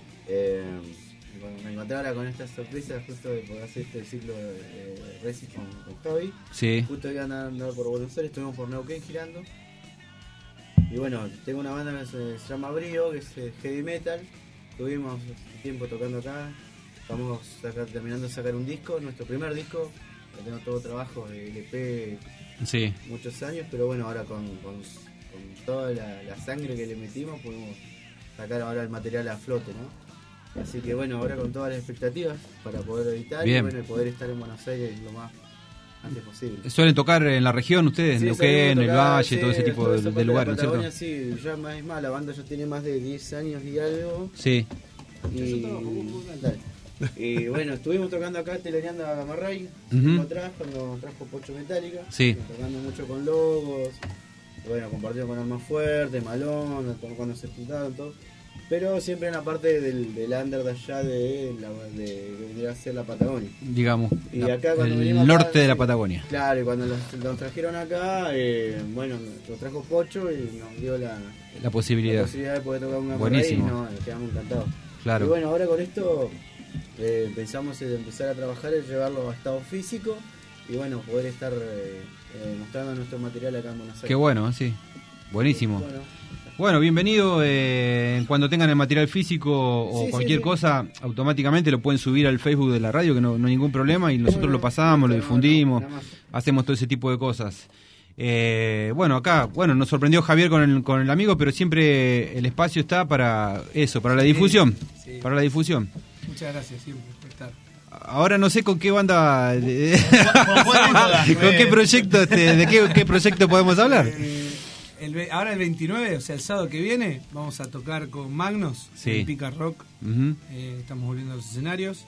me encontré ahora con esta sorpresa justo de poder hacer este ciclo de Racing con Javi. Sí. Justo iban a andar por Buenos Aires, estuvimos por Neuquén girando. Y bueno, tengo una banda que se llama Brío, que es heavy metal. Estuvimos tiempo tocando acá. Estamos terminando de sacar un disco, nuestro primer disco. Ya tengo todo trabajo de LP, sí, muchos años, pero bueno, ahora con toda la sangre que le metimos pudimos sacar ahora el material a flote, ¿no? Así que bueno, ahora con todas las expectativas para poder editar. Bien. Y bueno, poder estar en Buenos Aires lo más antes posible. ¿Suelen tocar en la región ustedes? Sí, Neuquén, el Valle, sí, todo ese tipo de lugares, ¿no es cierto? Sí, ya la banda ya tiene más de 10 años y algo. Sí. Y bueno, estuvimos tocando acá, teleneando a Gamarray, atrás, cuando trajo Pocho Metálica. Sí. Tocando mucho con Logos, bueno, compartiendo con Alma Fuerte, Malón, cuando se juntaron, todo. Pero siempre en la parte del under de allá de que vendría a ser la Patagonia. Digamos, y acá, cuando el acá, norte de la Patagonia. Claro, y cuando los trajeron acá, bueno, los trajo Pocho y nos dio la posibilidad de poder tocar una buenísimo. Raíz, nos quedamos encantados. Claro. Y bueno, ahora con esto pensamos en empezar a trabajar, en llevarlo a estado físico y bueno, poder estar mostrando nuestro material acá en Buenos Aires. Qué bueno, sí. Buenísimo. Bueno, bienvenido. Cuando tengan el material físico o cualquier cosa, automáticamente lo pueden subir al Facebook de la radio, que no hay ningún problema, y nosotros lo pasamos, lo difundimos, hacemos todo ese tipo de cosas. Bueno, acá, nos sorprendió Javier con el amigo, pero siempre el espacio está para eso, para la difusión. Sí. Para la difusión. Muchas gracias siempre por estar. Ahora no sé con qué banda, con qué proyecto, de qué proyecto podemos hablar. Ahora el 29, o sea, el sábado que viene, vamos a tocar con Magnus, en Pica Rock. Estamos volviendo a los escenarios.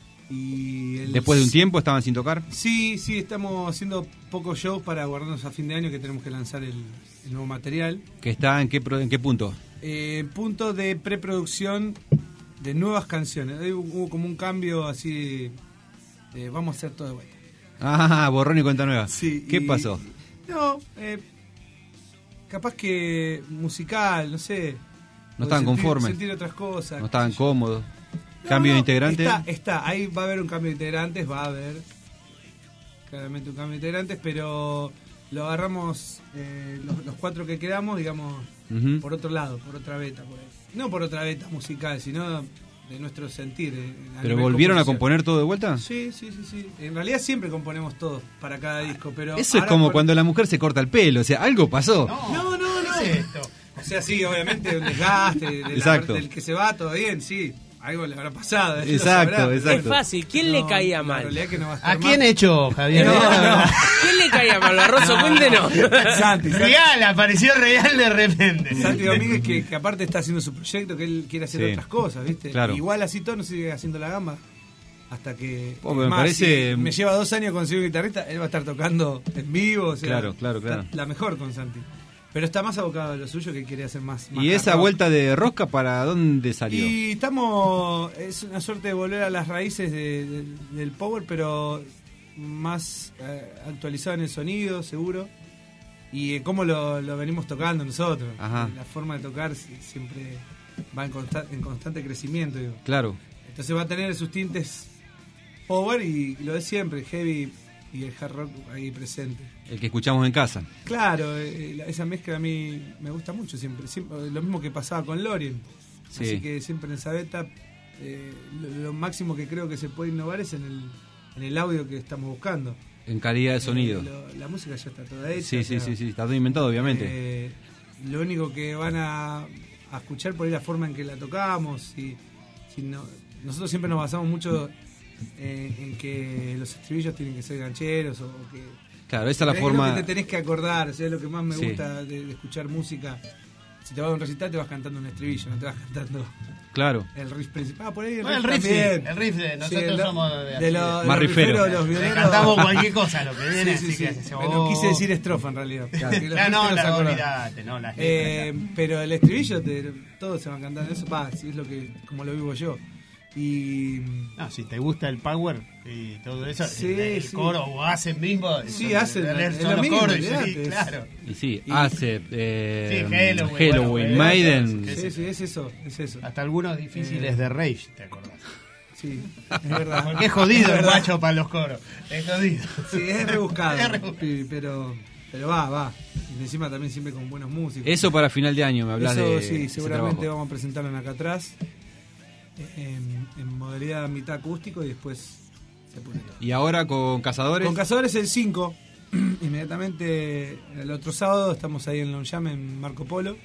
Y ¿Después de un tiempo estaban sin tocar? Sí, estamos haciendo pocos shows para guardarnos a fin de año, que tenemos que lanzar el nuevo material. ¿Que está en qué punto? Punto de preproducción de nuevas canciones. Hubo como un cambio así de vamos a hacer todo de vuelta. Ah, borrón y cuenta nueva. Sí. ¿Qué pasó? No, capaz que musical, no sé. No estaban conformes. Sentir otras cosas. No estaban cómodos. ¿Cambio de integrantes? Ahí va a haber un cambio de integrantes, claramente un cambio de integrantes, pero lo agarramos los cuatro que quedamos, digamos, por otro lado, por otra beta. No por otra beta musical, sino de nuestro sentir. ¿Pero volvieron a componer todo de vuelta? Sí. En realidad siempre componemos todo para cada disco, pero... Eso es como cuando la mujer se corta el pelo, o sea, algo pasó. No. ¿Qué es esto? O sea, sí, obviamente un desgaste del que se va, todo bien, sí. Algo le habrá pasado. Exacto. Es fácil. ¿Quién le caía mal? ¿A quién echó, Javier? No. ¿Quién le caía mal? Barroso, cuéntenos. Santi. Real, apareció real de repente. Santi Domínguez, que aparte está haciendo su proyecto, que él quiere hacer otras cosas, ¿viste? Claro. Igual así todo no sigue haciendo la gamba. Hasta que... parece... Si me lleva 2 años conseguir un guitarrista, él va a estar tocando en vivo. O sea, claro. La mejor con Santi. Pero está más abocado a lo suyo, que quiere hacer más ¿Y esa rock. vuelta de rosca para dónde salió? Y es una suerte de volver a las raíces del power, pero más actualizado en el sonido, seguro. Y cómo lo venimos tocando nosotros. Ajá. La forma de tocar siempre va en constante crecimiento. Digo. Claro. Entonces va a tener sus tintes power y lo de siempre, heavy y el hard rock ahí presente. El que escuchamos en casa. Claro, esa mezcla a mí me gusta mucho siempre. Lo mismo que pasaba con Lorien. Sí. Así que siempre en esa beta lo máximo que creo que se puede innovar es en el audio que estamos buscando. En calidad de sonido. La música ya está toda hecha. Sí, está todo inventado, obviamente. Lo único que van a escuchar por ahí la forma en que la tocamos. Nosotros siempre nos basamos mucho en que los estribillos tienen que ser gancheros o que... Claro, esa es la forma... Es lo que te tenés que acordar, es lo que más me gusta de escuchar música. Si te vas a un recital te vas cantando un estribillo, no te vas cantando... Claro. El riff principal. Por ahí el riff de nosotros somos más rifero. Los violeros. Cantamos cualquier cosa, lo que viene. Pero quise decir estrofa en realidad. Olvidate, pero el estribillo, todos se van cantando. Eso es lo que, como lo vivo yo. Y si te gusta el power y todo eso, el coro o hacen mismo, hacen los coros, claro. Y Halloween, Maiden. Sí, es eso. Hasta algunos difíciles de Rage, ¿te acordás? Sí, es verdad. Porque es jodido el macho para los coros. Es jodido. Sí, es rebuscado. Pero va. Y encima también siempre con buenos músicos. Eso para final de año, me hablas de. Sí, seguramente vamos a presentarlo en acá atrás. En modalidad mitad acústico y después se pone todo. ¿Y ahora con Cazadores? Con Cazadores el 5. Inmediatamente el otro sábado estamos ahí en Longchamp en Marco Polo.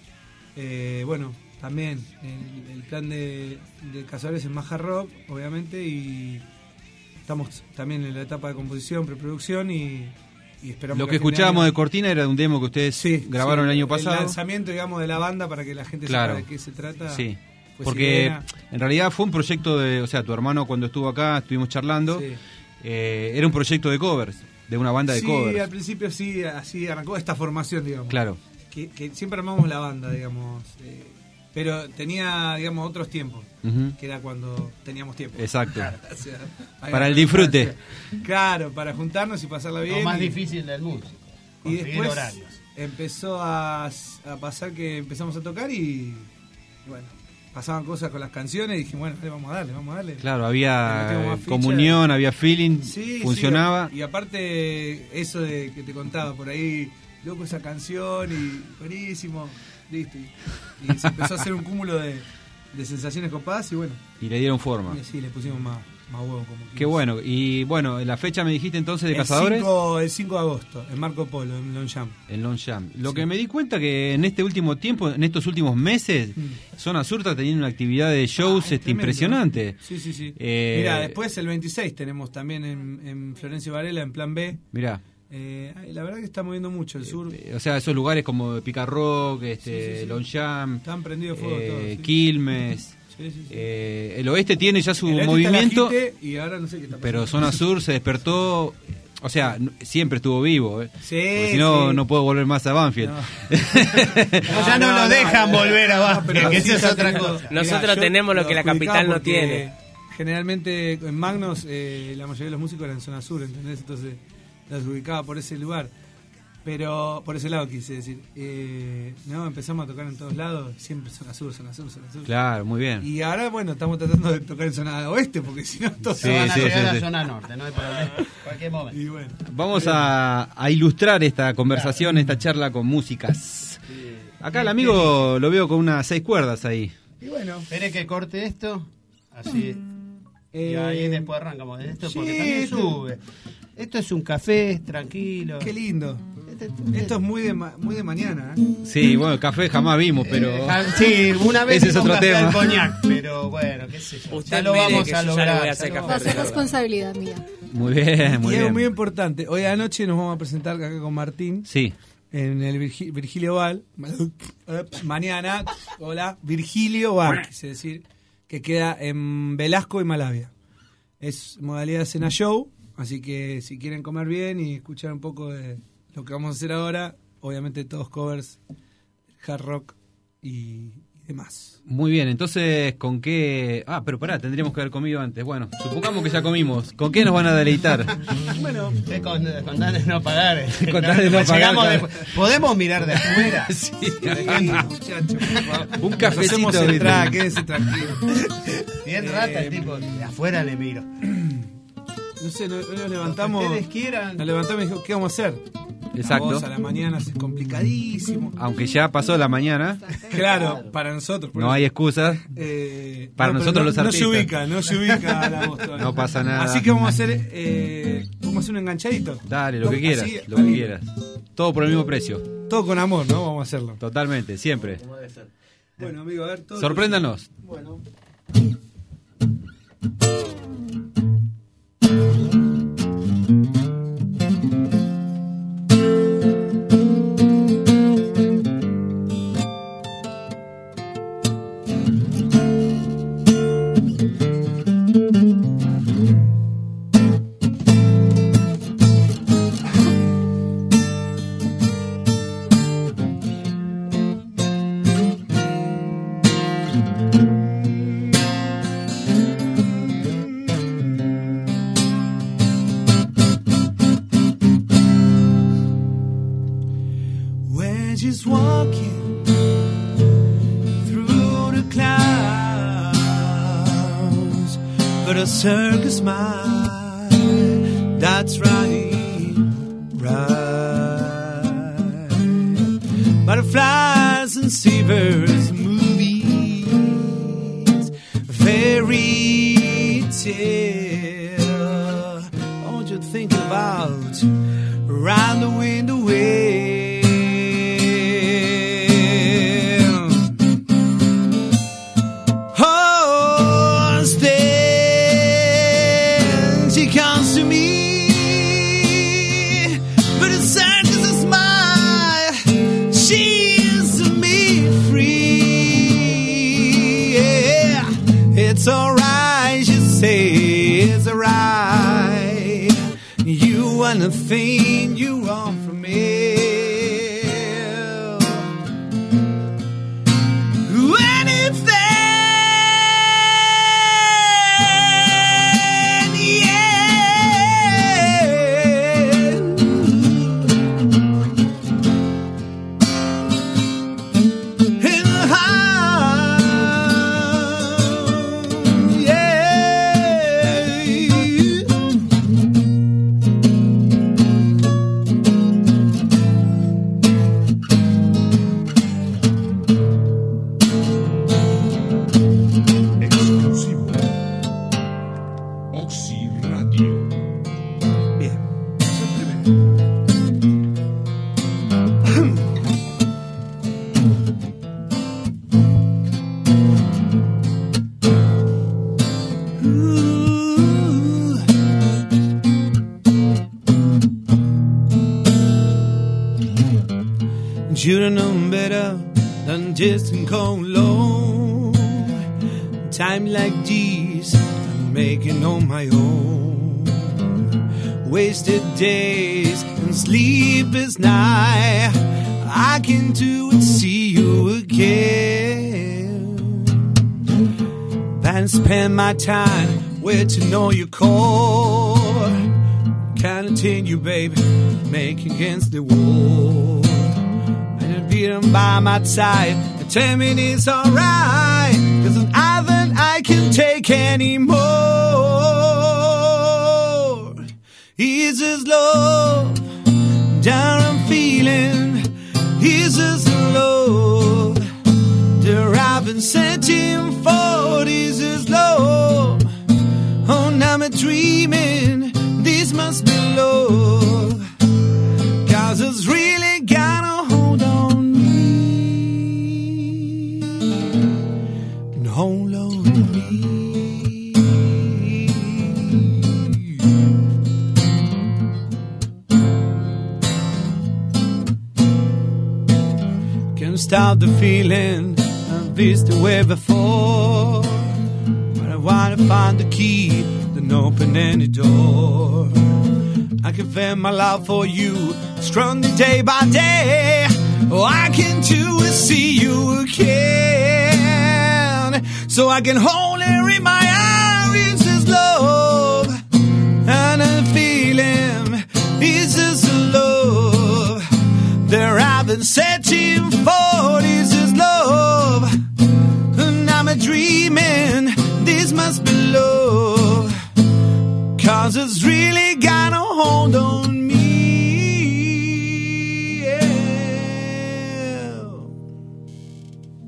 También el plan de Cazadores es más hard rock, obviamente, y estamos también en la etapa de composición, preproducción y esperamos. Lo que escuchábamos de cortina era un demo que ustedes grabaron el año pasado. El lanzamiento, digamos, de la banda para que la gente sepa de qué se trata. Sí. Porque en realidad fue un proyecto tu hermano cuando estuvo acá, estuvimos charlando, era un proyecto de covers, de una banda de covers. Sí, al principio así arrancó esta formación, digamos. Claro. Que siempre armamos la banda, digamos, pero tenía, digamos, otros tiempos, que era cuando teníamos tiempo. Exacto. Claro, para el disfrute. Claro, para juntarnos y pasarla bien. Lo más difícil del músico. Y después empezó a pasar que empezamos a tocar y bueno, pasaban cosas con las canciones y dije, bueno, vamos a darle. Claro, había comunión, había feeling, funcionaba. Y aparte, eso de que te contaba por ahí, loco esa canción y buenísimo, listo. Y se empezó a hacer un cúmulo de sensaciones copadas y bueno. Y le dieron forma. Sí, le pusimos más huevo como qué bueno. Y bueno, la fecha me dijiste entonces de Cazadores. El 5 de agosto, en Marco Polo, en Longchamp. En Longchamp. Lo que me di cuenta que en este último tiempo, en estos últimos meses, Zona Sur está teniendo una actividad de shows impresionante. Sí. Mirá, después el 26 tenemos también en Florencio Varela, en Plan B. Mirá. La verdad que está moviendo mucho el sur. O sea, esos lugares como Pica Rock, Longchamp, están prendidos fuego todos. Quilmes. El oeste tiene ya su movimiento, y ahora no sé qué está pasando. pero Zona Sur se despertó, o sea, siempre estuvo vivo, porque si no, no puedo volver más a Banfield. Ya no lo dejan volver a Banfield, que eso es otra cosa. Nosotros tenemos lo que la capital no tiene. Generalmente en Magnos la mayoría de los músicos eran en Zona Sur, ¿entendés? Entonces los ubicaba por ese lugar. Pero por ese lado quise decir, empezamos a tocar en todos lados, siempre zona sur. Claro, muy bien. Y ahora, bueno, estamos tratando de tocar en zona oeste, porque si no, todos se van a llegar a la zona norte, no hay problema. Cualquier momento. Y bueno. Vamos a ilustrar esta conversación, esta charla con músicas. Acá el amigo lo veo con unas 6 cuerdas ahí. Y bueno, espere que corte esto, así. Y ahí después arrancamos de esto, porque también sube. Esto es un café, tranquilo. Qué lindo. Esto es muy de mañana. Sí, bueno, café jamás vimos, pero... sí, una vez ese es otro tema. Coñac, pero bueno, qué sé yo. Usted lo vamos a lograr. Va a ser responsabilidad mía. Muy bien, muy bien. Muy importante. Hoy anoche nos vamos a presentar acá con Martín. Sí. En el Virgilio Val. Mañana, hola, Virgilio Val, quise decir, que queda en Velasco y Malavia. Es modalidad cena show, así que si quieren comer bien y escuchar un poco de lo que vamos a hacer ahora, obviamente todos covers, hard rock y demás. Muy bien, entonces, ¿con qué...? Pero pará, tendríamos que haber comido antes. Bueno, supongamos que ya comimos. ¿Con qué nos van a deleitar? Bueno, con tal de no pagar. Con tal de no pagar. ¿Podemos mirar de afuera? Sí. Muchachos, un cafecito. Quédense tranquilos. Bien rata el tipo, de afuera le miro. No sé, nos levantamos. Ustedes quieran. Nos levantamos y dijimos, ¿qué vamos a hacer? Exacto. Vos a la mañana es complicadísimo. Aunque ya pasó la mañana. Claro, para nosotros. No hay excusas. Para nosotros los artistas. No se ubica la voz todavía. No pasa nada. Así que vamos a hacer un enganchadito. Dale, lo que quieras, lo que quieras. Todo por el mismo precio. Todo con amor, ¿no? Vamos a hacerlo. Totalmente, siempre. Bueno, amigo, a ver. Sorpréndanos. Bueno. Circus smile, that's right, right. Butterflies and zebras, movies, fairy tale. All you're thinking about, around the window way. It's alright, you say it's alright. You want the thing you want from me. Anything, you don't know better than just and cold low. Time like this, I'm making on my own. Wasted days and sleepless night. I can do it, see you again. Then spend my time where to know your core. Can't continue, baby, making against the wall. Beating by my side, tell me it's alright, 'cause I think I can take anymore. Is this love that I'm feeling? Is this love that I've been searching for? Is this love? Oh, now I'm dreaming, this must be love, 'cause it's really gonna hold on. Hold on to me. Can't stop the feeling I've been away before, but I wanna find the key, then open any door. I can feel my love for you, stronger day by day. Oh, I can do is see you again, so I can hold her in my arms. This love, and I'm feeling is this love that I've been searching for. Is this love, and I'm dreaming this must be love, 'cause it's really gonna hold on me.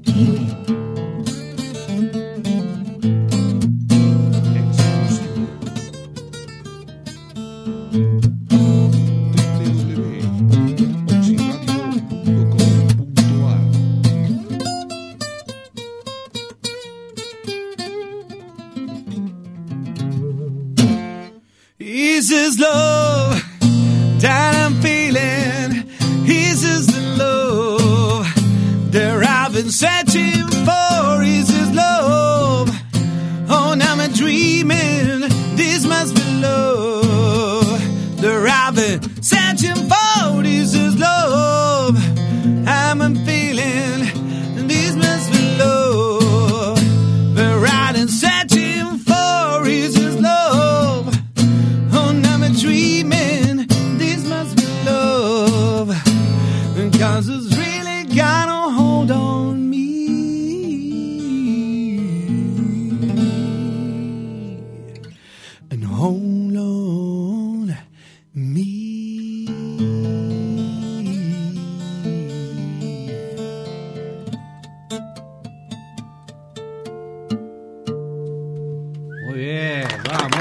Is this love that I'm feeling? Is this the love that I've been searching for? Is this love? Oh, now I'm dreaming. This must be love that I've been searching for. Is this love I'm feeling? This must be love that I've been searching for. Is this love? Dreaming, this must be love, 'cause it's really got a hold on me, and hold on me. Muy bien, vamos.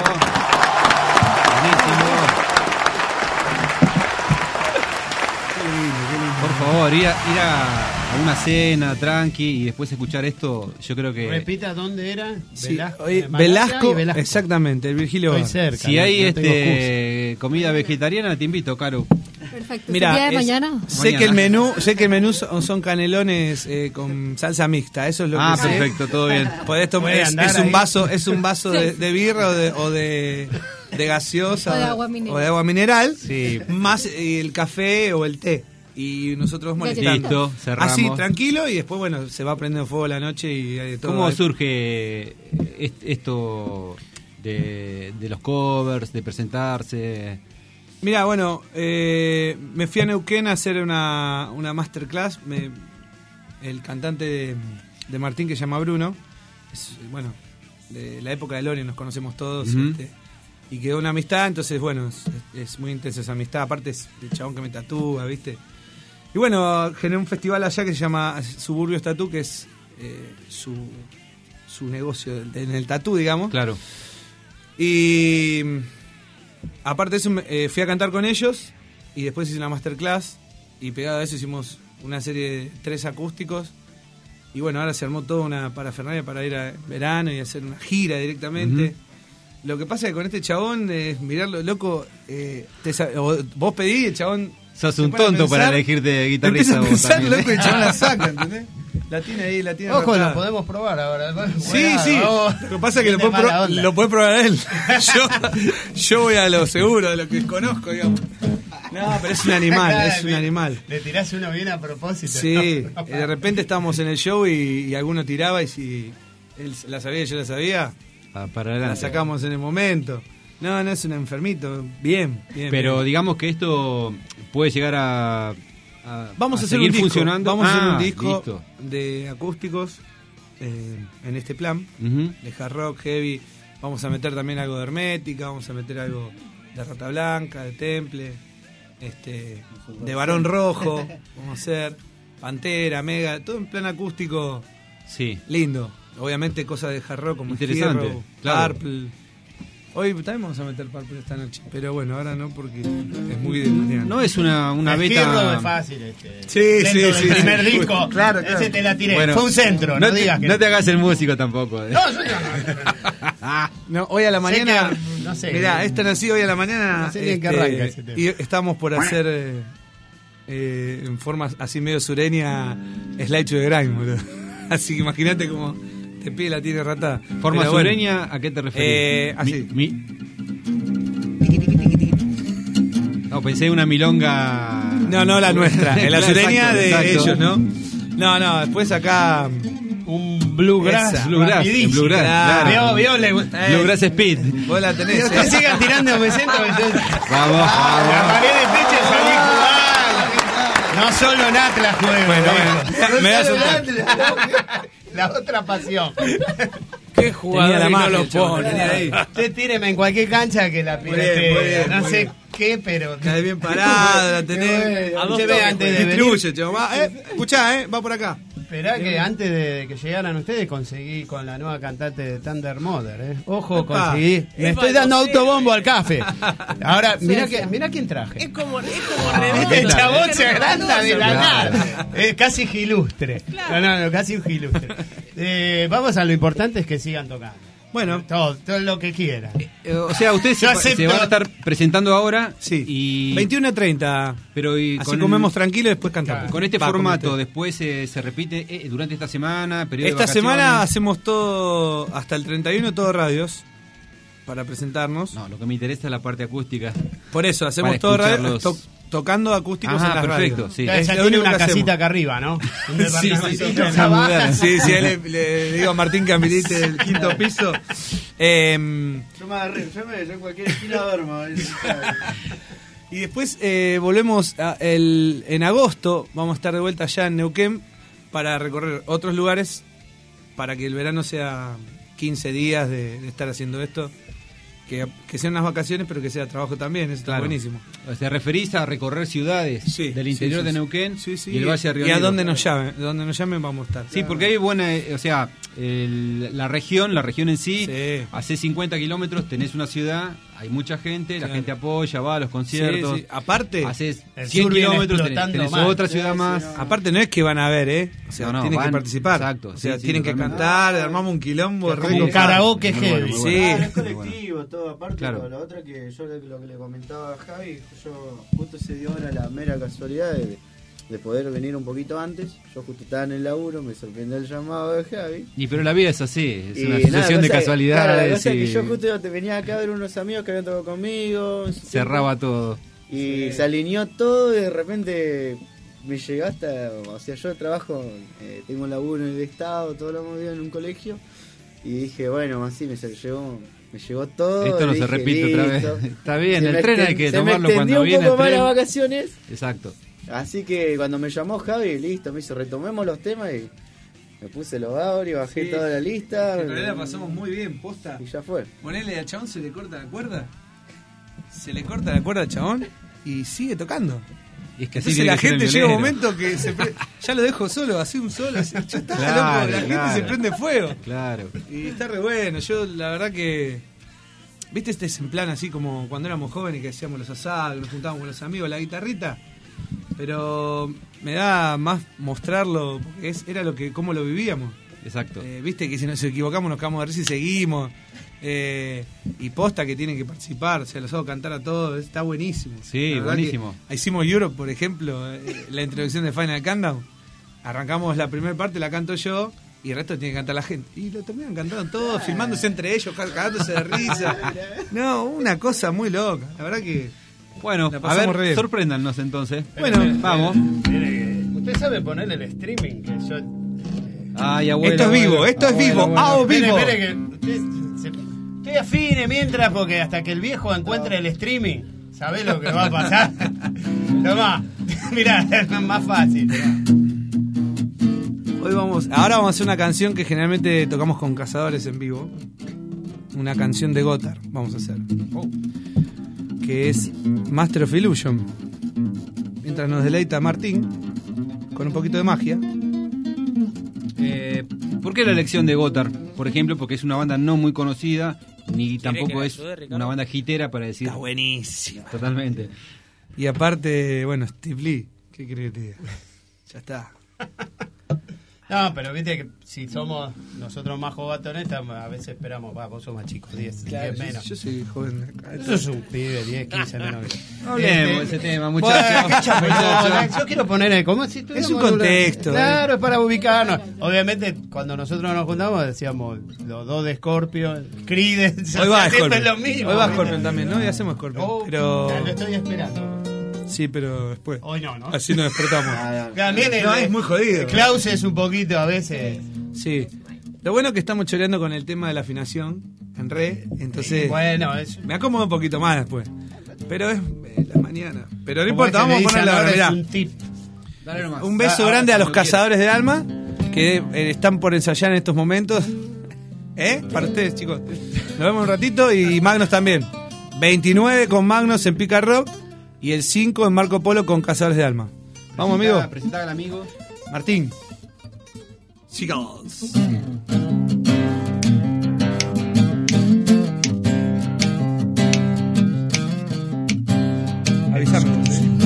Por favor, ir a una cena tranqui y después escuchar esto, yo creo que... Repita, ¿dónde era? Sí, Velasco, Velasco, exactamente, el Virgilio. Estoy cerca. Si hay comida vegetariana, te invito, Caro. Perfecto. Mira, ¿El día de mañana? Sé que el menú son canelones con salsa mixta, eso es lo que sé. Perfecto, todo bien. Podés tomar, es un vaso de birra o de gaseosa o de agua mineral, sí, más el café o el té. Y nosotros molestando. Listo, cerramos. Así, tranquilo, y después, bueno, se va prendiendo fuego la noche y hay de todo. ¿Cómo surge esto de los covers, de presentarse? Mira, bueno, me fui a Neuquén a hacer una masterclass. El cantante de Martín, que se llama Bruno, bueno, de la época de Lori, nos conocemos todos, y quedó una amistad. Entonces, bueno, es muy intensa esa amistad. Aparte es el chabón que me tatúa, ¿viste? Y bueno, generé un festival allá que se llama Suburbios Tatú, que es su negocio en el tatú, digamos. Claro. Y aparte de eso, fui a cantar con ellos y después hice una masterclass, y pegado a eso hicimos una serie de 3 acústicos. Y bueno, ahora se armó toda una parafernalia para ir a verano y hacer una gira directamente. Lo que pasa es que con este chabón, mirarlo, loco, vos pedí, el chabón... Sos un tonto para elegirte de guitarrista. Empieza a pensar, loco, el chabón la saca, ¿entendés? La tiene ahí, la tiene. Ojo, anotada. lo podemos probar ahora. Sí. Lo que pasa es que lo puede probar él. Yo voy a lo seguro, a lo que conozco, digamos. No, pero es un animal, Le tirás uno bien a propósito. Sí, de repente estábamos en el show y alguno tiraba, y si él la sabía y yo la sabía, para adelante. la sacamos en el momento. No, es un enfermito. Bien. Pero digamos que esto puede llegar a vamos a hacer seguir un disco. funcionando. Vamos a hacer un disco listo. de acústicos en este plan, de hard rock, heavy. Vamos a meter también algo de Hermética, vamos a meter algo de Rata Blanca, de Temple, de Barón Rojo, vamos a hacer Pantera, Mega, todo en plan acústico. Sí. Lindo. Obviamente cosas de hard rock como interesante, Hero, claro. Purple. Hoy también vamos a meter Purple esta noche, pero bueno, ahora no, porque es muy de mañana. No es una beta. Hero es fácil. Sí. El primer disco, claro. Ese te la tiré. Bueno, fue un centro, no digas que no te hagas el músico tampoco. No, yo no. No, hoy a la mañana, no sé. Mirá, esta nací hoy a la mañana. No sé ni en qué arranca ese tema. Y estamos por hacer en forma así medio sureña Slide to the Grind, boludo. Así que imagínate cómo te pide la tiene Rata. ¿Forma Pero sureña? bueno, ¿A qué te referís? Así. No, pensé una milonga. No, la nuestra. En la sureña Exacto, de exacto. ellos, ¿no? No, después acá un bluegrass. Bluegrass, claro. Bluegrass Speed. Vos la tenés. Ustedes sigan tirando, me siento. Vamos. La pared de techo salí jugando. No solo Atlas juega. Bueno, me das la otra pasión. Qué jugador no lo pone ahí. Usted tíreme en cualquier cancha que la pide. No sé qué, pero. Cae bien parado, la tenés. Distribuye, Escuchá, va por acá. Esperá que antes de que llegaran ustedes conseguí con la nueva cantante de Thunder Mother, Ojo, conseguí. Me estoy dando autobombo al café. Ahora, mirá quién traje. Es como El chabón se agranda de la nada. Es casi gilustre. Claro. No, casi un gilustre. Vamos a lo importante es que sigan tocando. Bueno, todo lo que quieran. O sea, ustedes se van a estar presentando ahora. Sí. Y 21:30. Pero así comemos tranquilo y después cantamos. Con este formato, después se repite durante esta semana. Esta semana hacemos todo, hasta el 31, todo radios para presentarnos. No, lo que me interesa es la parte acústica. Por eso, hacemos todo radios. Tocando acústicos en las perfecto, radios. Sí. Ya tiene una casita acá arriba, ¿no? Sí, le digo a Martín que habilite el quinto piso. Yo en cualquier esquina duermo. Y después volvemos en agosto, vamos a estar de vuelta allá en Neuquén para recorrer otros lugares, para que el verano sea 15 días de estar haciendo esto. Que sean unas vacaciones, pero que sea trabajo también, eso está buenísimo. ¿Te referís a recorrer ciudades del interior de Neuquén y el Valle de Río Negro? Y a donde nos llamen vamos a estar. Sí, porque hay buena, o sea, la región en sí, hace 50 kilómetros tenés una ciudad, hay mucha gente, la gente apoya, va a los conciertos. Aparte, haces 100 kilómetros, tenés otra ciudad más. Aparte no es que van a ver, o sea, tienen que participar. Exacto. O sea, tienen que cantar, armamos un quilombo. Como un karaoke heavy. Sí. Es colectivo, todo aparte. Claro. La otra que yo lo que le comentaba a Javi, yo justo se dio ahora la mera casualidad de poder venir un poquito antes. Yo justo estaba en el laburo, me sorprendió el llamado de Javi. Pero la vida es así, es una sucesión de casualidades. Claro, la cosa es que yo justo te venía acá a ver unos amigos que habían tocado conmigo. Cerraba todo. Y se alineó todo y de repente me llegó hasta... O sea, yo trabajo, tengo un laburo en el Estado, todo lo hemos vivido en un colegio. Y dije, bueno, así me llegó todo. Esto no se repite otra vez. Está bien, el tren hay que tomarlo cuando viene el tren. un poco más las vacaciones. Exacto. Así que cuando me llamó Javi, listo, me hizo, retomemos los temas y me puse los audios, bajé toda la lista. En realidad la pasamos muy bien, posta. Y ya fue. Ponele al chabón, se le corta la cuerda. Se le corta la cuerda al chabón y sigue tocando. Y es que entonces la gente llega un momento que ya lo dejo solo, así un solo, ya está, loco, la gente se prende fuego. Claro. Y está re bueno, yo la verdad que... ¿Viste este es en plan así como cuando éramos jóvenes que hacíamos los asados, nos juntábamos con los amigos, la guitarrita? Pero me da más mostrarlo, porque era cómo lo vivíamos. Exacto. Viste que si nos equivocamos nos cagamos de risa y seguimos. Y posta que tienen que participar, se los hago cantar a todos, está buenísimo. Sí, buenísimo. Hicimos Europe, por ejemplo, la introducción de Final Countdown. Arrancamos la primera parte, la canto yo, y el resto tiene que cantar la gente. Y lo terminan cantando todos, filmándose entre ellos, cagándose de risa. No, una cosa muy loca, la verdad que... Bueno, a ver, sorpréndannos entonces. Bueno, vamos. Usted sabe poner el streaming, que yo... Ay, abuelo, esto es vivo, esto es vivo, vivo. Espere que usted afine mientras, porque hasta que el viejo encuentre el streaming, ¿sabés lo que va a pasar? Tomá, mirá, es más fácil. Ahora vamos a hacer una canción que generalmente tocamos con Cazadores en vivo. Una canción de Gotthard, vamos a hacer. Que es Master of Illusion. Mientras nos deleita Martín con un poquito de magia. ¿Por qué la elección de Gotthard? Por ejemplo, porque es una banda no muy conocida, ni tampoco es una banda hitera para decir. Está buenísima. Totalmente. Y aparte, bueno, Steve Lee, ¿qué crees que te diga? Ya está. No, pero viste que si somos nosotros más jovatones, a veces esperamos, vos sos más chicos, 10 menos. Yo soy joven. Eso es un pibe, 10, 15 menos. No hablemos de ese tema, muchachos. Yo quiero poner como si es un contexto. Claro, es para ubicarnos. Obviamente, cuando nosotros nos juntamos, decíamos los dos de Scorpion, Creedence. Hoy va Scorpion. Es lo mismo. Hoy va Scorpion también, ¿no? Y hacemos Scorpion. Pero... Lo estoy esperando. Sí, pero después. Hoy no. Así nos despertamos. También es muy jodido. Klaus es un poquito a veces. Sí. Lo bueno es que estamos choreando con el tema de la afinación en re, entonces sí, bueno, me acomodo un poquito más después. Pero es la mañana. Pero no importa, vamos a ponerle ahora. Un beso grande a los Cazadores de Alma que están por ensayar en estos momentos. Para ustedes, chicos. Nos vemos un ratito y Magnus también. 29 con Magnus en Pica Rock. Y el 5 en Marco Polo con Cazadores de Alma. Vamos, amigo. Presentá al amigo. Martín. Seagulls. Avísame.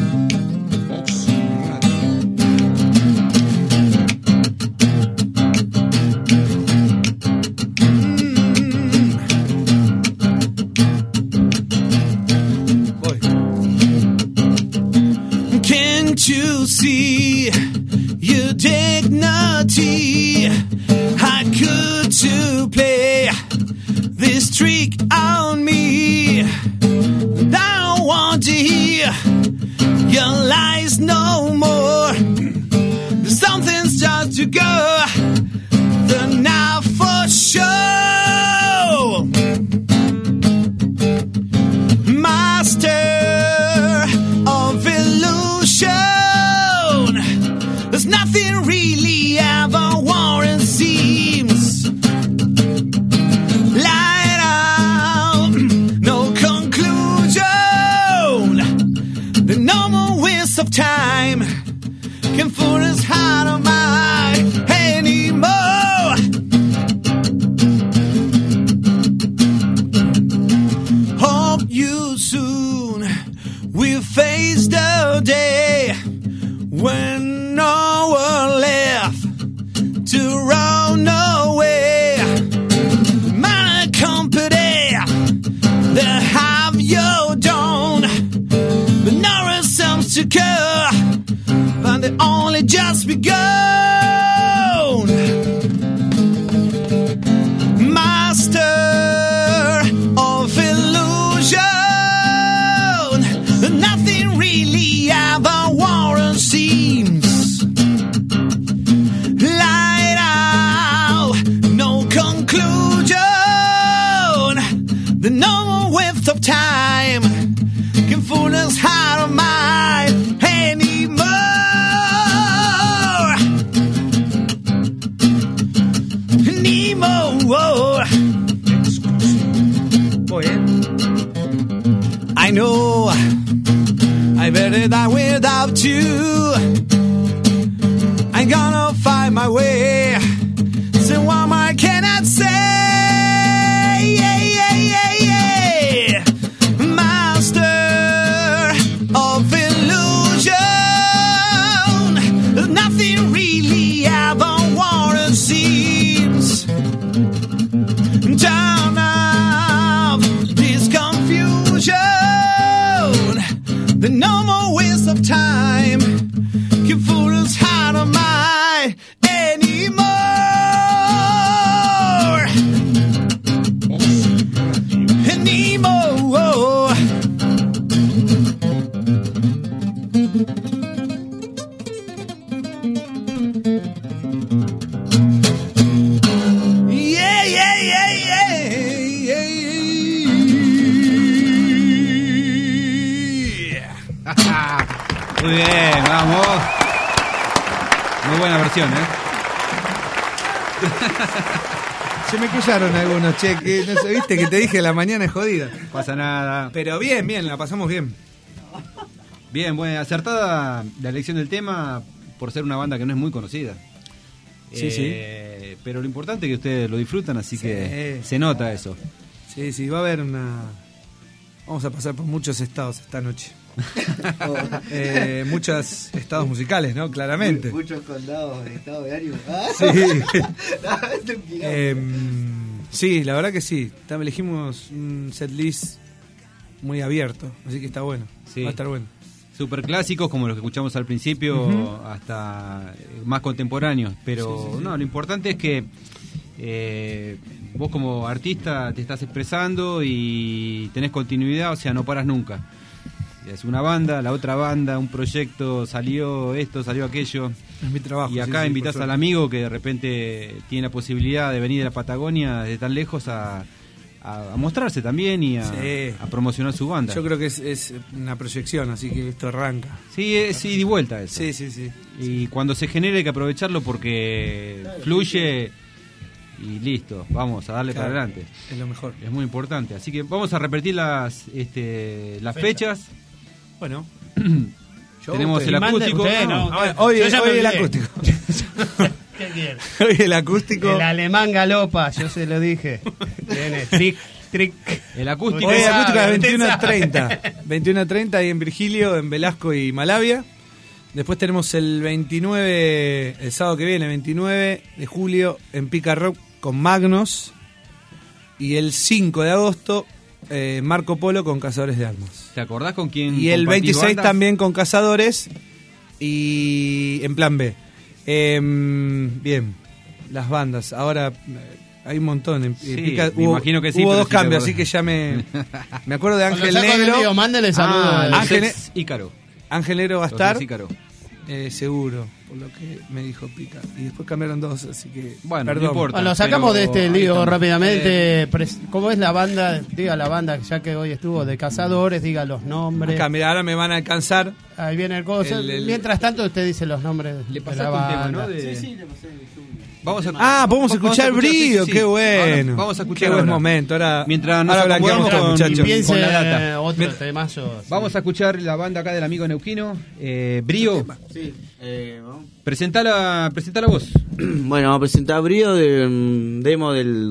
Can't you see your dignity? How could you play this trick on me? I don't want to hear your lies no more. Something's just to go the now for sure. Master of illusion, there's nothing really ever warrant seems. Light out, no conclusion. The normal waste of time can fool us out of mind anymore. Hope you soon will face the day when no one left to run away. My company, they have you done, but no reasons to care, but they only just begun. Master of illusion, nothing really ever warrants seems. Light out, no conclusion. The normal width of time can fool us out of mind anymore. Anymore. I know I better die without you. I'm gonna find my way. So what more can I say? Master of illusion, nothing really ever warrants seems. Turn off this confusion. The normal waste of time can fool us out of mind anymore. Anymore. Yeah, yeah, yeah, yeah, yeah. Muy bien, vamos. Muy buena versión, Se me cruzaron algunos cheques, no sé, viste que te dije la mañana es jodida. No pasa nada. Pero bien, la pasamos bien. Bien, bueno, acertada la elección del tema por ser una banda que no es muy conocida. Sí. Pero lo importante es que ustedes lo disfrutan, así Sí. que se nota eso. Sí, va a haber una... Vamos a pasar por muchos estados esta noche. Muchos estados musicales, ¿no? Claramente. Muchos condados en estado de ánimo. Sí, la verdad que sí. Elegimos un setlist muy abierto, así que está bueno. Sí. Va a estar bueno. Super clásicos como los que escuchamos al principio, hasta más contemporáneos. Pero Sí. no, lo importante es que vos como artista te estás expresando y tenés continuidad, o sea, no paras nunca. Es una banda, la otra banda, un proyecto, salió esto, salió aquello. Es mi trabajo. Y acá invitás al amigo que de repente tiene la posibilidad de venir de la Patagonia desde tan lejos a mostrarse también y a promocionar su banda. Yo creo que es una proyección, así que esto arranca. Sí, es ida y vuelta eso. Sí. Y cuando se genere hay que aprovecharlo porque fluye y listo, vamos a darle para adelante. Es lo mejor. Es muy importante. Así que vamos a repetir las fechas. Bueno. Tenemos el acústico. Hoy el acústico. ¿Qué quiere? Hoy el acústico. El alemán galopa, yo se lo dije. Viene, trick. El acústico. Hoy el acústico a las 21:30. 21:30 ahí en Virgilio, en Velasco y Malavia. Después tenemos el 29, el sábado que viene, 29 de julio, en Pica Rock con Magnos. Y el 5 de agosto, Marco Polo con Cazadores de Armas. ¿Te acordás con quién? Y el compartís 26 bandas? también con Cazadores y en plan B. Bien, las bandas. Ahora hay un montón. En Sí, Pica, me imagino que sí, hubo pero dos sí te cambios, acordás. así que ya me acuerdo de Ángel Cuando saco Negro. el lío, mándale saludos. Ángel Ícaro. Ángel Negro va a Los estar. tres Ícaro. Seguro, por lo que me dijo Pica. Y después cambiaron dos, así que. Bueno, perdón. no importa. Bueno, lo sacamos de este ahí lío estamos. rápidamente. ¿Cómo es la banda? Diga la banda, ya que hoy estuvo de Cazadores, diga los nombres. Acá, mira, ahora me van a alcanzar. Ahí viene el coso. Mientras tanto, usted dice los nombres Le de pasaste la un banda. tema, ¿no? De- Sí, le pasé el Zoom. Vamos a, Podemos escuchar Brío, sí, sí. qué bueno. Vamos a escuchar Qué buen ahora. momento. Ahora, Mientras nos ahora acomodamos blanqueamos, con- muchachos. Y piense con la data. otro temazo. Vamos a escuchar la banda acá del amigo neuquino, Brío. Sí, vamos. Presentala vos. Bueno, vamos a presentar Brío de un demo del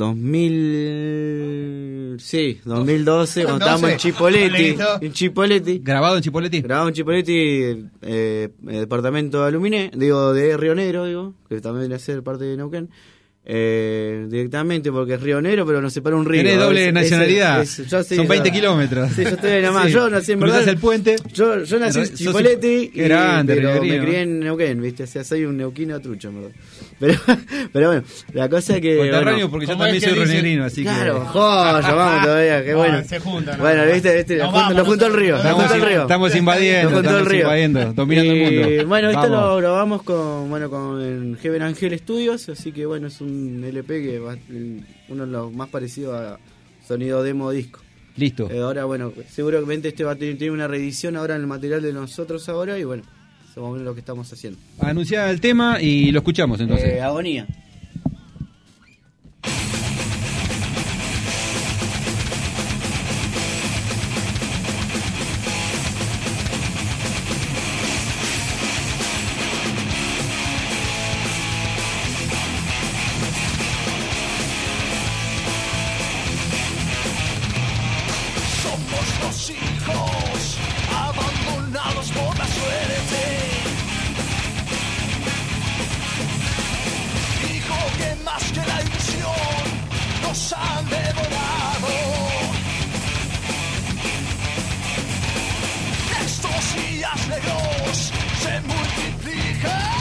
2012, cuando estábamos en Chipoleti. En Chipoleti. Grabado en Chipoleti. Grabado en Chipoleti, departamento de Aluminé, de Río Negro, que también viene a ser parte de Neuquén. Directamente porque es Río Negro, pero nos separa un río. Tenés doble nacionalidad. Yo sí, Son 20 kilómetros. Sí, yo estoy ahí nomás. Sí. Yo nací en Cruzás verdad. el puente. Yo nací en Sos- Chipoleti, Qué grande, pero Río me Negro. crié en Neuquén, ¿viste? O sea, soy un neuquino trucho, en verdad. Pero bueno, la cosa es que. Conterráneo, bueno, porque yo ¿cómo también es que soy dice? renegrino, así claro, que. joya, vamos todavía, qué bueno. Se juntan. Bueno, viste, Nos vamos, lo junto al río, lo junto al río. Estamos invadiendo, Lo juntó el estamos río. invadiendo, dominando el mundo. Bueno, esto Vamos. lo grabamos con Heaven Angel Studios, así que bueno, es un LP que va uno de los más parecidos a sonido demo disco. Listo. Ahora, bueno, seguramente este va a tener una reedición ahora en el material de nosotros ahora y bueno, eso es lo que estamos haciendo. Anunciada el tema y lo escuchamos entonces. Agonía. Somos los hijos abandonados por la suerte. Hijo que más que la ilusión nos han devorado. Estos días negros se multiplican.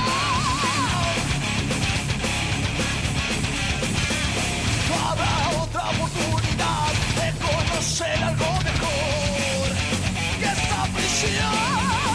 No habrá otra oportunidad de conocer algo mejor que esta prisión.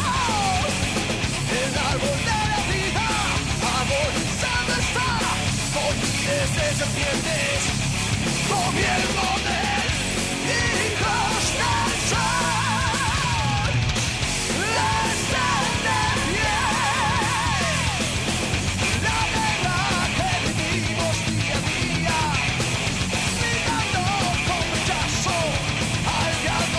El árbol de la vida agonizando está con miles de serpientes, gobierno del hijos del sol. Les tiene bien la guerra que vivimos día a día. Mirando con rechazo al diablo.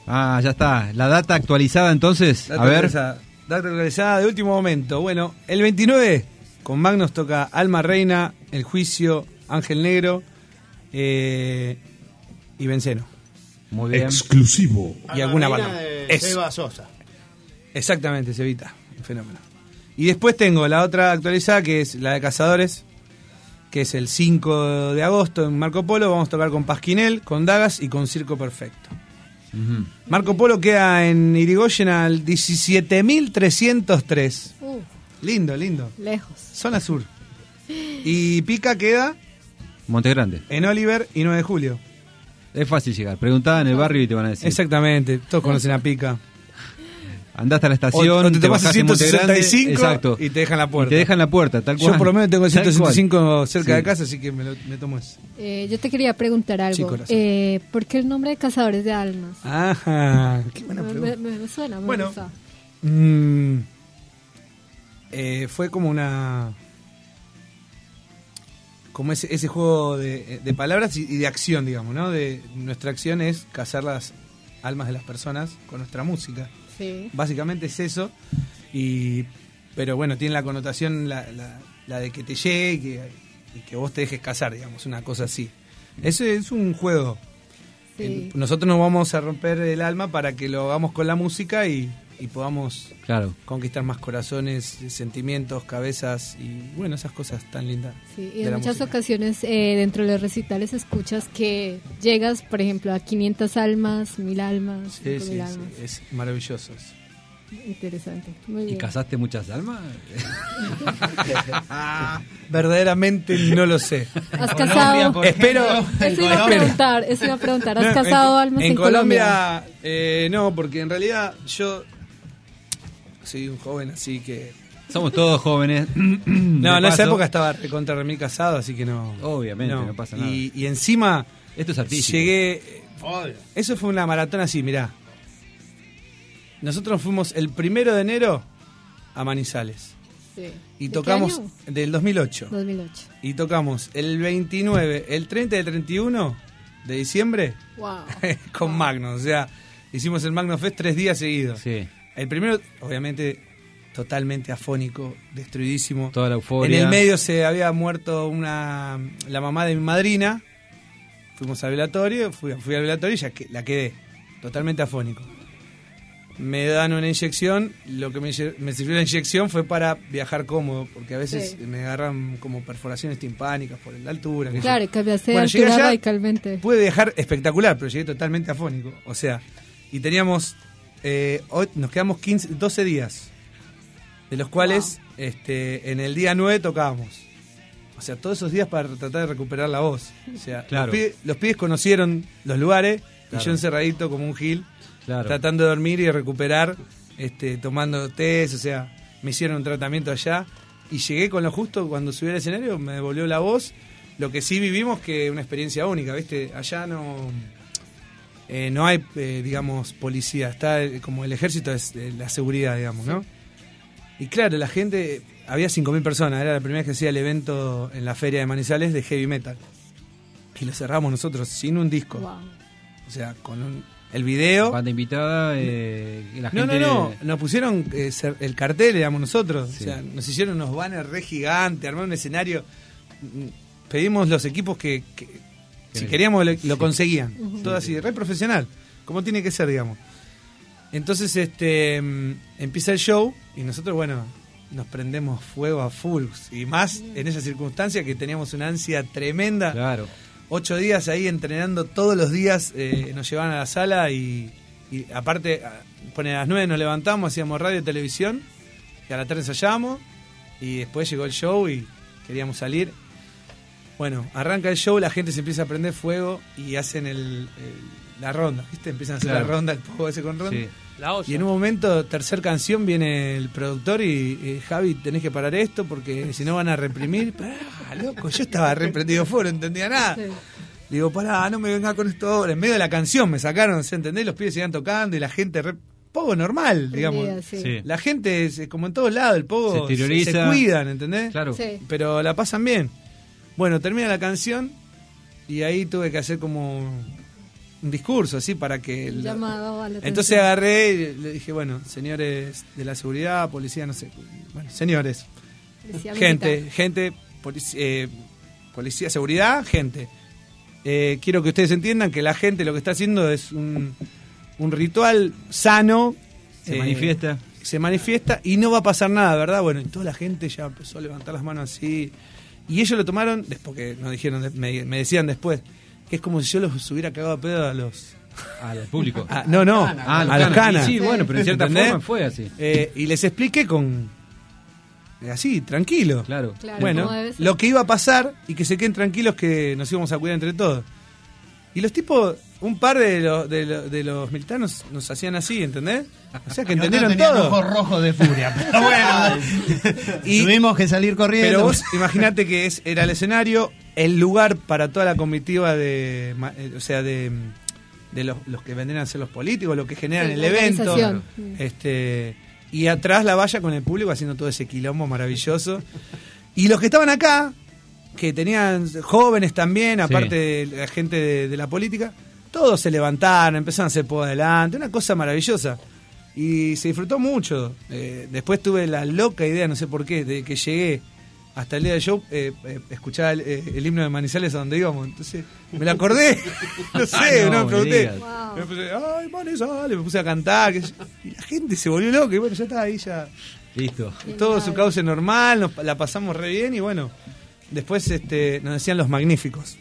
Ah, ya está. La data actualizada entonces. Data A ver. actualizada de último momento. Bueno, el 29 con Magnus toca Alma Reina, El Juicio, Ángel Negro y Venceno. Muy bien. Exclusivo. Y alguna Reina banda. de Eso. Seba Sosa. Exactamente, Cevita. Un fenómeno. Y después tengo la otra actualizada que es la de Cazadores, que es el 5 de agosto en Marco Polo. Vamos a tocar con Pasquinel, con Dagas y con Circo Perfecto. Ujú. Marco Polo queda en Irigoyen al 17.303. Lindo, lindo. Lejos. Zona sur. Y Pica queda Monte Grande. en Oliver y 9 de julio. Es fácil llegar. Preguntá en el barrio y te van a decir. Exactamente, todos conocen a Pica. Andás a la estación, O te tomas bajás en Monte Grande, 165 exacto, y te dejan la puerta. Y te dejan la puerta, tal cual. Yo por lo menos tengo el Tal 165 cerca cual. de Sí. casa, así que me tomo eso. Yo te quería preguntar algo. Sí, corazón. ¿Por qué el nombre de Cazadores de Almas? Ajá, qué buena pregunta. Me suena, me Bueno. gusta. Fue como una... Como ese juego de palabras y de acción, digamos, ¿no? Nuestra acción es cazar las almas de las personas con nuestra música. Sí. Básicamente es eso. Pero bueno, tiene la connotación la de que te llegue y que vos te dejes cazar, digamos, una cosa así. Eso es un juego. Sí. Nosotros nos vamos a romper el alma para que lo hagamos con la música y podamos conquistar más corazones, sentimientos, cabezas y bueno, esas cosas tan lindas. Sí, y en muchas ocasiones dentro de los recitales escuchas que llegas, por ejemplo, a 500 almas, 1000 almas, 5000 almas. Sí, es maravilloso eso. Interesante, muy bien. ¿Y casaste muchas almas? Verdaderamente no lo sé. ¿Has casado? Espero. Eso iba a preguntar. ¿Has casado almas en Colombia? No, porque en realidad yo soy un joven, así que... Somos todos jóvenes. No, en De esa paso. época estaba recontra remil casado, así que no... Obviamente, no pasa nada. Y encima... Esto es artístico. Llegué... Eso fue una maratón así, mirá. Nosotros fuimos el 1 de enero a Manizales. Sí. Y ¿De tocamos qué año? del 2008. 2008. Y tocamos el 29, el 30 y el 31 de diciembre Wow. con Magnus. O sea, hicimos el Magnus Fest 3 días seguidos. Sí. El primero, obviamente, totalmente afónico, destruidísimo. Toda la euforia. En el medio se había muerto la mamá de mi madrina. Fuimos al velatorio, fui al velatorio y ya la quedé totalmente afónico. Me dan una inyección, lo que me sirvió la inyección fue para viajar cómodo, porque a veces Sí. me agarran como perforaciones timpánicas por la altura. Claro, cambiaste de Bueno, llegué altura allá, radicalmente. pude viajar espectacular, pero llegué totalmente afónico. O sea, y teníamos, hoy nos quedamos 12 días, de los cuales en el día 9 tocábamos. O sea, todos esos días para tratar de recuperar la voz. O sea, Claro. los pibes conocieron los lugares Claro. y yo encerradito como un gil, Claro. tratando de dormir y recuperar, tomando test, o sea, me hicieron un tratamiento allá y llegué con lo justo. Cuando subí al escenario me devolvió la voz. Lo que sí vivimos que una experiencia única, ¿viste? Allá no hay, digamos, policía, está como el ejército es la seguridad, digamos, ¿no? Y claro, la gente, había 5.000 personas, era la primera vez que hacía el evento en la feria de Manizales de heavy metal. Y lo cerramos nosotros sin un disco. Wow. O sea, con el video. Banda invitada, y la No, gente... nos pusieron el cartel, digamos, nosotros. Sí. O sea, nos hicieron unos banners re gigantes, armaron un escenario. Pedimos los equipos que si queríamos lo conseguían. Todo así, re profesional, como tiene que ser, digamos. Entonces empieza el show y nosotros, bueno, nos prendemos fuego a full. Y más en esa circunstancia que teníamos una ansia tremenda. Claro. 8 días ahí entrenando todos los días, nos llevaban a la sala y aparte, a las 9 nos levantamos, hacíamos radio y televisión, y a la tarde ensayábamos, y después llegó el show y queríamos salir. Bueno, arranca el show, la gente se empieza a prender fuego y hacen la ronda, ¿viste? Empiezan a hacer Claro. la ronda, el pogo ese con ronda. Sí. La olla. Y en un momento, tercer canción, viene el productor y Javi, tenés que parar esto porque si no van a reprimir. Pará, loco, yo estaba reprendido fuego, no entendía nada. Sí. Digo, pará, no me venga con esto ahora. En medio de la canción me sacaron, ¿se entendés? Los pibes seguían tocando y la gente pogo normal, digamos. Sí. Sí. La gente es como en todos lados, el pogo Se exterioriza. se cuidan, ¿entendés? Claro. Sí. Pero la pasan bien. Bueno, termina la canción y ahí tuve que hacer como un discurso así para que... Llamado a la Entonces agarré y le dije, bueno, señores de la seguridad, policía, no sé, bueno, señores, gente, policía, seguridad, gente. Quiero que ustedes entiendan que la gente lo que está haciendo es un ritual sano. Se manifiesta y no va a pasar nada, ¿verdad? Bueno, y toda la gente ya empezó a levantar las manos así. Y ellos lo tomaron, porque nos dijeron, me decían después, que es como si yo los hubiera cagado a pedo al público. A los canas. Sí, bueno, pero en cierta forma fue así. Y les expliqué así, tranquilo. Claro. Bueno, lo que iba a pasar y que se queden tranquilos que nos íbamos a cuidar entre todos. Y los tipos, un par de los militares nos hacían así, ¿entendés? O sea que entendieron todo. Ojos rojos de furia. Pero bueno, y tuvimos que salir corriendo. Pero vos imaginate que era el escenario, el lugar para toda la comitiva de los que vendrían a ser los políticos, los que generan el evento. Y atrás la valla con el público haciendo todo ese quilombo maravilloso. Y los que estaban acá, que tenían jóvenes también, aparte de la gente de la política, todos se levantaron, empezaron a hacer por adelante, una cosa maravillosa. Y se disfrutó mucho. Después tuve la loca idea, no sé por qué, de que llegué hasta el día del show, escuchaba el himno de Manizales a donde íbamos. Entonces me lo acordé, no sé, no me pregunté. Wow. Me puse, ay, Manizales, me puse a cantar. Y la gente se volvió loca. Y bueno, ya está ahí, ya. Listo. Todo su cauce normal, la pasamos re bien y bueno. Después nos decían los magníficos.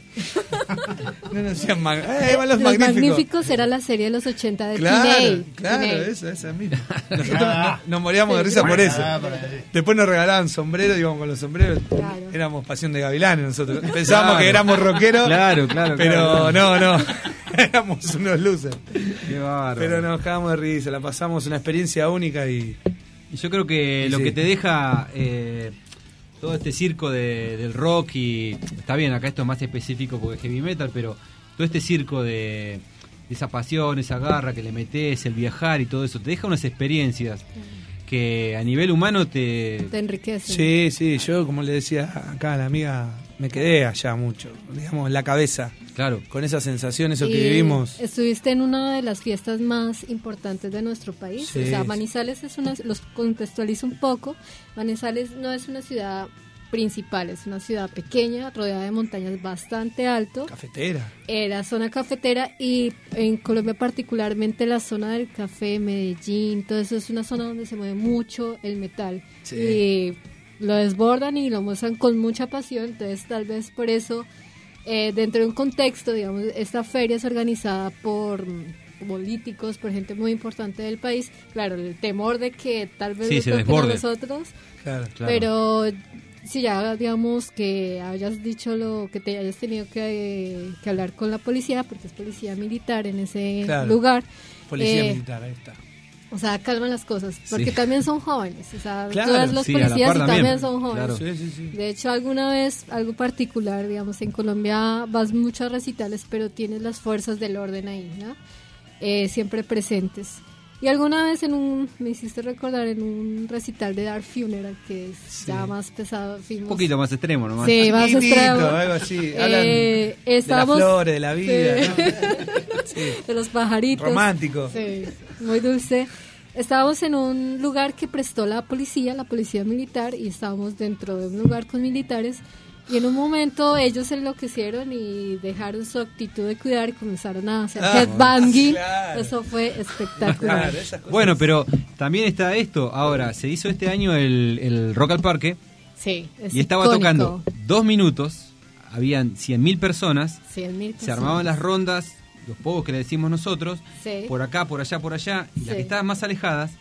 No nos decían los magníficos era la serie de los 80 de Claro, esa misma. Nosotros nos moríamos de risa por eso. Después nos regalaban sombreros, íbamos con los sombreros. Claro. Éramos Pasión de Gavilanes nosotros. Pensábamos que éramos rockeros. Claro. Pero no. Éramos unos losers. Qué bárbaro. Pero nos cagamos de risa, la pasamos una experiencia única y yo creo que lo que te deja... todo este circo del rock y está bien, acá esto es más específico porque es heavy metal, pero todo este circo de esa pasión, esa garra que le metes, el viajar y todo eso, te deja unas experiencias que a nivel humano te enriquecen. Sí, yo como le decía acá a la amiga, me quedé allá mucho, digamos, en la cabeza. Claro. Con esa sensación, eso que vivimos. Estuviste en una de las fiestas más importantes de nuestro país. Sí. O sea, Manizales los contextualizo un poco. Manizales no es una ciudad principal, es una ciudad pequeña, rodeada de montañas bastante alto. Cafetera. Era zona cafetera y en Colombia particularmente la zona del café, Medellín, todo eso es una zona donde se mueve mucho el metal. Sí. Y lo desbordan y lo muestran con mucha pasión, entonces tal vez por eso... dentro de un contexto, digamos, esta feria es organizada por políticos, por gente muy importante del país. Claro, el temor de que tal vez se desborde. Nosotros, claro. Pero si ya, digamos, que hayas dicho que te hayas tenido que hablar con la policía, porque es policía militar en ese lugar. Policía militar, ahí está. O sea, calman las cosas, porque también son jóvenes. O sea, todos los policías también son jóvenes. Claro. Sí. De hecho, alguna vez, algo particular, digamos, en Colombia vas mucho a recitales, pero tienes las fuerzas del orden ahí, ¿no? Siempre presentes. Y alguna vez me hiciste recordar en un recital de Dark Funeral, que es ya más pesado. Un poquito más extremo nomás. Sí, más extremo. Algo así. Hablan de las flores, de la vida, ¿no? Sí. De los pajaritos. Romántico. Sí, muy dulce. Estábamos en un lugar que prestó la policía militar, y estábamos dentro de un lugar con militares. Y en un momento ellos se enloquecieron y dejaron su actitud de cuidar y comenzaron a hacer headbanging. Claro. Eso fue espectacular. Claro, bueno, pero también está esto. Ahora, se hizo este año el Rock al Parque. Sí, es y estaba icónico. Tocando 2 minutos. Habían 100.000 personas. 100.000 Se armaban las rondas, los pogos que le decimos nosotros. Sí. Por acá, por allá. Y las que estaban más alejadas,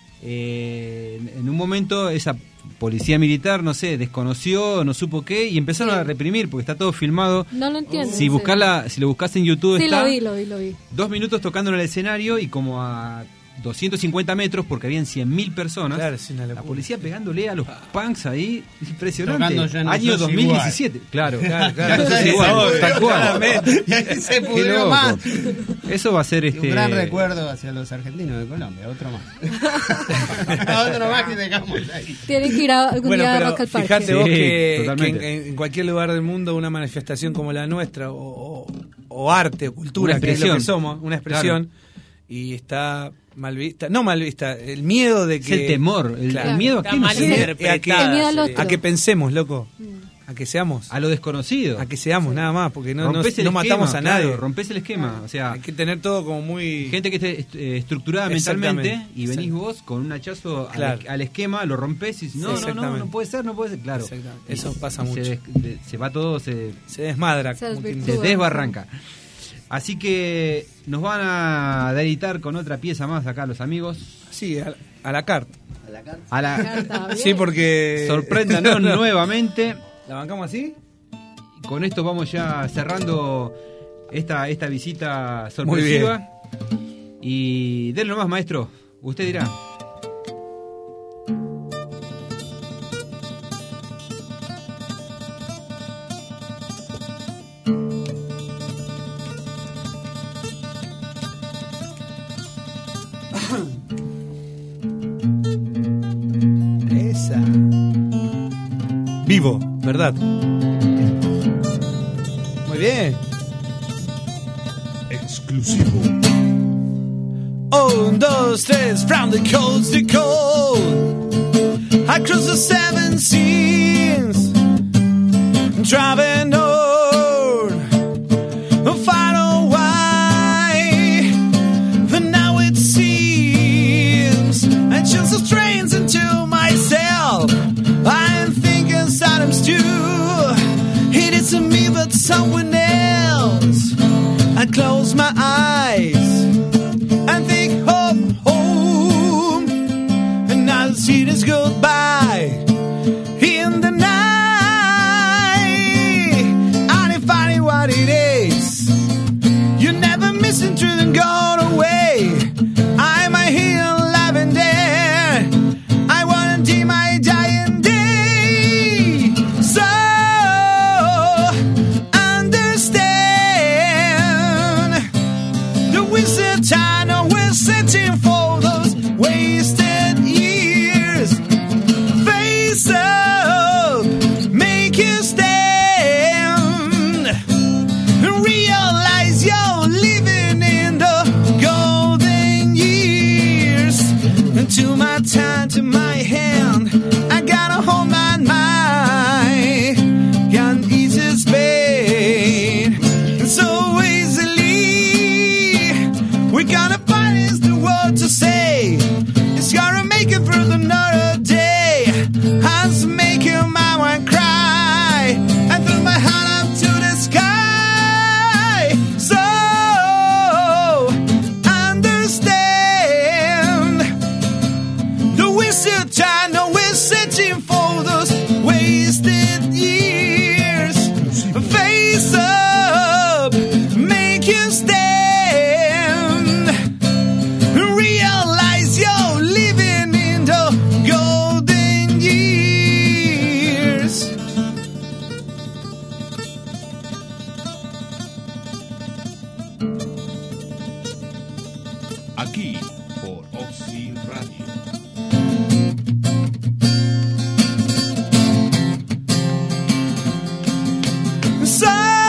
en un momento esa policía militar, no sé, desconoció, no supo qué, y empezaron a reprimir, porque está todo filmado. No lo entiendo. Si lo buscas en YouTube, sí, está lo vi. 2 minutos tocando en el escenario y como a 250 metros porque habían 100.000 personas. Claro, es una locura. La policía pegándole a los punks ahí, impresionante. Año 2017. Claro. Claro, Eso es igual, tal cual. Y ahí se pudrió más. Eso va a ser Un gran recuerdo hacia los argentinos de Colombia, otro más. Otro más que dejamos ahí. Tienen que ir algún día a Rock al Parque. Fíjate vos Sí, que en cualquier lugar del mundo una manifestación como la nuestra, o arte, o cultura, que es lo que somos, una expresión, y está mal vista, no mal vista, el miedo de que... Es el temor, el miedo a que mal interpretada, a que pensemos, loco, a que seamos... A lo desconocido. A que seamos, nada más, porque no esquema, matamos a nadie. Claro, rompés el esquema, o sea... Hay que tener todo como muy... Gente que esté estructurada mentalmente, y venís Exacto. vos con un hachazo Claro. al esquema, lo rompés y dices, no puede ser, claro. Eso pasa mucho. Se va todo, se desmadra. Se se desbarranca. Así que nos van a deleitar con otra pieza más acá los amigos. Sí, a la carta. Sí, porque... Sorpréndanos nuevamente. ¿La bancamos así? Con esto vamos ya cerrando esta visita sorpresiva. Y denle nomás, maestro. Usted dirá. Esa. Vivo, ¿verdad? Muy bien. Exclusivo. 1, 2, 3, from the coast to coast, across the 7 seas, driving north, far away. But now it seems I just a strange into myself. I'm thinking Saddam's too. It isn't me, but someone else. I close my eyes and think of home, and I'll see this goodbye in the night. I ain't finding what it is. You're never missing through and gone away. I'm a here, alive and there. I wanna do my dying day. So understand the wasted time. We're searching for those wasted years. Face up, make you stand, realize you're living in the golden years. And to my time, to my hand, I gotta hold my mind. Can't ease its pain so easily. We're gonna find is the word to say. It's gonna make it through another day. I was making my one cry. I threw my heart up to the sky. So understand the wasted time. No, we're searching for those wasted years. Face up, make you stand. Realize you're living in the golden years. Aquí por Oxy Radio. So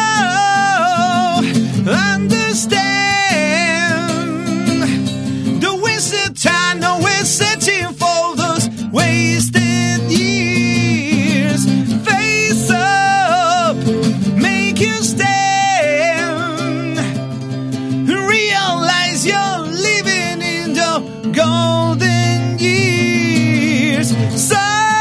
understand the wasted time. No, we're searching for those wasted years. Face up, make you stand. Realize you're living in the golden years. So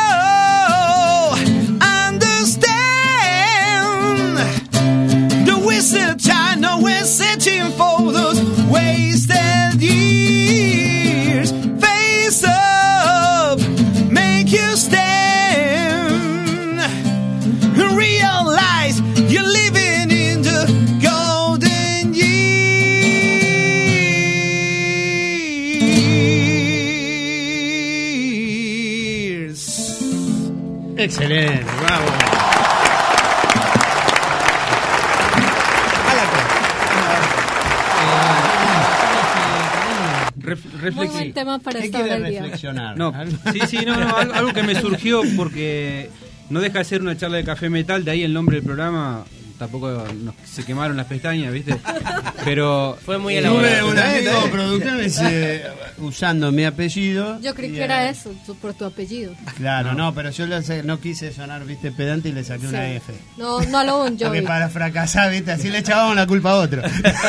understand the wasted time. No, we're searching for those wasted years. Face up, make you stand. Realize you're living in the golden years. Excelente, bravo. Muy buen tema para ¿Qué estar quiere al día. reflexionar? No, algo que me surgió porque no deja de ser una charla de café metal, de ahí el nombre del programa. Tampoco se quemaron las pestañas, ¿viste? Pero fue muy elaborado. Un amigo productor me dice, usando mi apellido. Yo creí que era eso, por tu apellido. Claro, no, pero yo no quise sonar, viste, pedante y le saqué una F. No a lo Bon Jovi. Porque para fracasar, viste, así le echábamos la culpa a otro.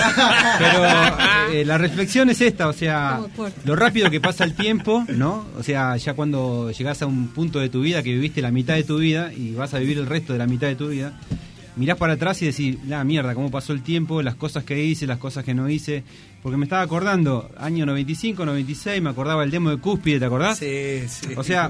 Pero la reflexión es esta, o sea, lo rápido que pasa el tiempo, ¿no? O sea, ya cuando llegás a un punto de tu vida que viviste la mitad de tu vida y vas a vivir el resto de la mitad de tu vida, mirás para atrás y decís, la mierda, cómo pasó el tiempo, las cosas que hice, las cosas que no hice. Porque me estaba acordando, año 95, 96, me acordaba el demo de Cúspide, ¿te acordás? Sí. O sea,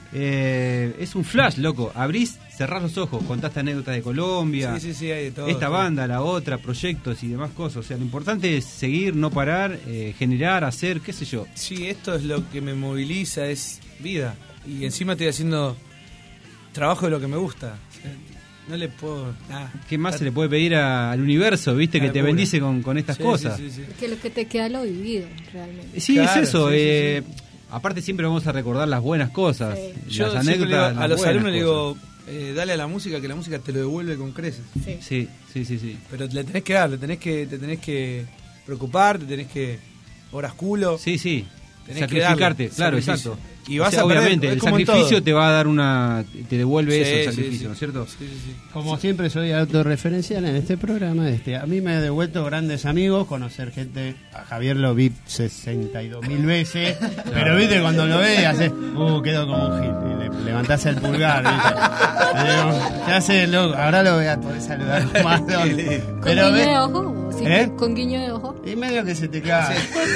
es un flash, loco. Abrís, cerrás los ojos, contaste anécdotas de Colombia, Sí, hay de todo. esta banda, la otra, proyectos y demás cosas. O sea, lo importante es seguir, no parar, generar, hacer, qué sé yo. Sí, esto es lo que me moviliza, es vida. Y encima estoy haciendo trabajo de lo que me gusta. No le puedo... ¿Qué más se le puede pedir al universo, viste, que te bendice con estas cosas? Sí. Que lo que te queda lo vivido, realmente. Sí, claro, es eso. Aparte siempre vamos a recordar las buenas cosas. Sí. Yo las anécdotas, a los alumnos le digo, dale a la música, que la música te lo devuelve con creces. Sí. Pero le tenés que dar, te tenés que preocupar, te tenés que... horas culo. Sí. Tenés sacrificarte, que claro, sacrificio. exacto. Y vas a obviamente, perder, el sacrificio te va a dar te devuelve eso, el sacrificio, ¿no es cierto? Sí. Como siempre soy autorreferencial en este programa, a mí me ha devuelto grandes amigos, conocer gente, a Javier lo vi 62.000 veces, pero viste cuando lo ves, haces, quedó como un gil, y le levantás el pulgar, viste. ¿Qué hace loco? Ahora lo voy a poder saludar más. ¿Con guiño de ojo? Sí, ¿con guiño de ojo? Y medio que se te cae.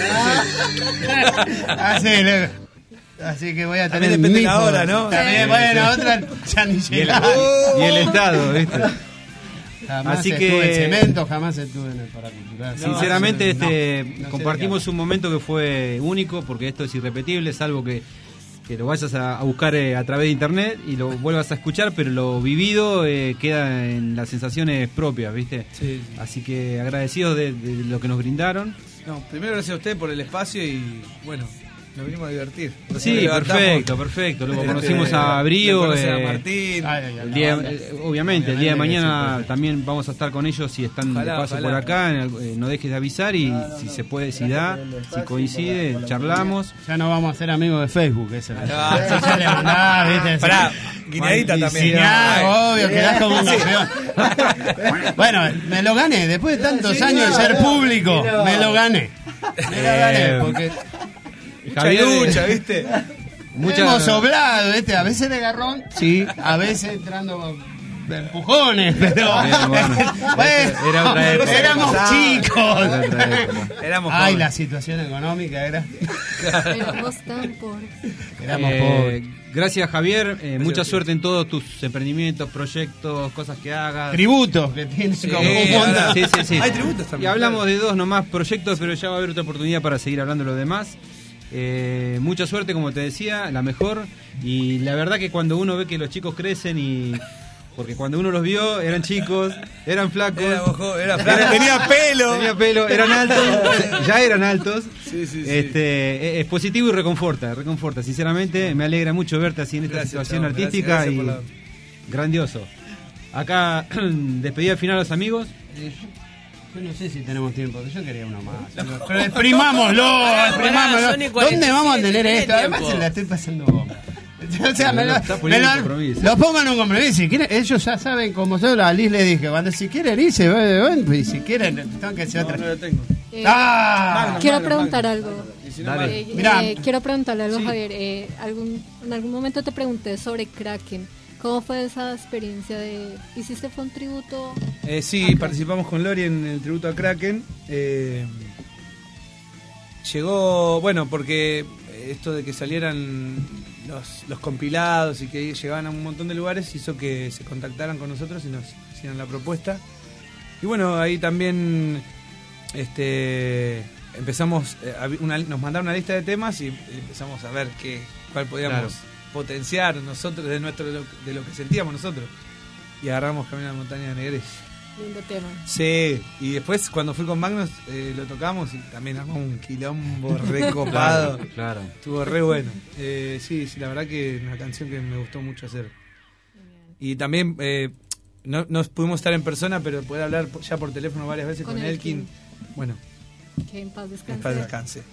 Así, loco. Así que voy a tener depende de la hora, ¿no? También, bueno, otra ya ni llega. Y el estado, ¿viste? Jamás Así estuve que en cemento, jamás estuve en el paracultural. Sinceramente, compartimos un momento que fue único, porque esto es irrepetible, salvo que lo vayas a buscar a través de internet y lo vuelvas a escuchar, pero lo vivido queda en las sensaciones propias, ¿viste? Sí. Así que agradecidos de lo que nos brindaron. No, primero gracias a usted por el espacio y bueno, nos vinimos a divertir. Sí, perfecto. Luego conocimos a Brío, a Martín. Obviamente, el día de mañana también vamos a estar con ellos si están de paso por acá. No dejes de avisar y si se puede, si coincide, charlamos. Ya no vamos a ser amigos de Facebook, eso. Ya le mandás, ¿viste? Pará, guineadita también. Obvio, quedás como un campeón. Bueno, me lo gané. Después de tantos años de ser público, me lo gané. Porque... Javier, mucha, ¿viste? Hemos soplado, ¿viste? A veces de garrón, sí, a veces entrando de empujones, pero era otra época. Éramos chicos. Éramos la situación económica era. Éramos tan pobres. Éramos pobres. Gracias, Javier. Mucha suerte en todos tus emprendimientos, proyectos, cosas que hagas. Tributos que tienes como un montón. Sí. Hay tributos también. Y hablamos de 2 nomás proyectos, pero ya va a haber otra oportunidad para seguir hablando de lo demás. Mucha suerte, como te decía, la mejor. Y la verdad que cuando uno ve que los chicos crecen porque cuando uno los vio eran chicos, eran flacos, era flaco, tenía pelo, eran altos, ya eran altos. Sí. Es positivo y reconforta. Sinceramente, me alegra mucho verte así en esta situación artística y grandioso. Acá despedida final a los amigos. Yo no sé si tenemos tiempo, yo quería uno más. Pero exprimámoslo. ¿Dónde vamos a tener esto? Además se la estoy pasando bomba. O sea, lo pongo en un compromiso. Si quieren, ellos ya saben, como yo a Liz le dije, cuando si quieren irse, y si quieren, tengo que hacer otra. No lo tengo. Quiero preguntar algo. Quiero preguntarle algo, Sí. Javier. En algún momento te pregunté sobre Kraken. ¿Cómo fue esa experiencia ¿Hiciste un tributo? Sí, participamos con Lori en el tributo a Kraken. Llegó, bueno, porque esto de que salieran los compilados y que llegaban a un montón de lugares hizo que se contactaran con nosotros y nos hicieran la propuesta. Y bueno, ahí también empezamos, nos mandaron una lista de temas y empezamos a ver cuál podíamos potenciar nosotros de lo que sentíamos nosotros. Y agarramos Camino a la Montaña de Negrez. Lindo tema. Sí, y después cuando fui con Magnus lo tocamos y también armamos un quilombo recopado. Claro. Estuvo re bueno. Sí, la verdad que es una canción que me gustó mucho hacer. Y también no pudimos estar en persona, pero poder hablar ya por teléfono varias veces con Elkin. Bueno, que en paz descanse. En paz descanse.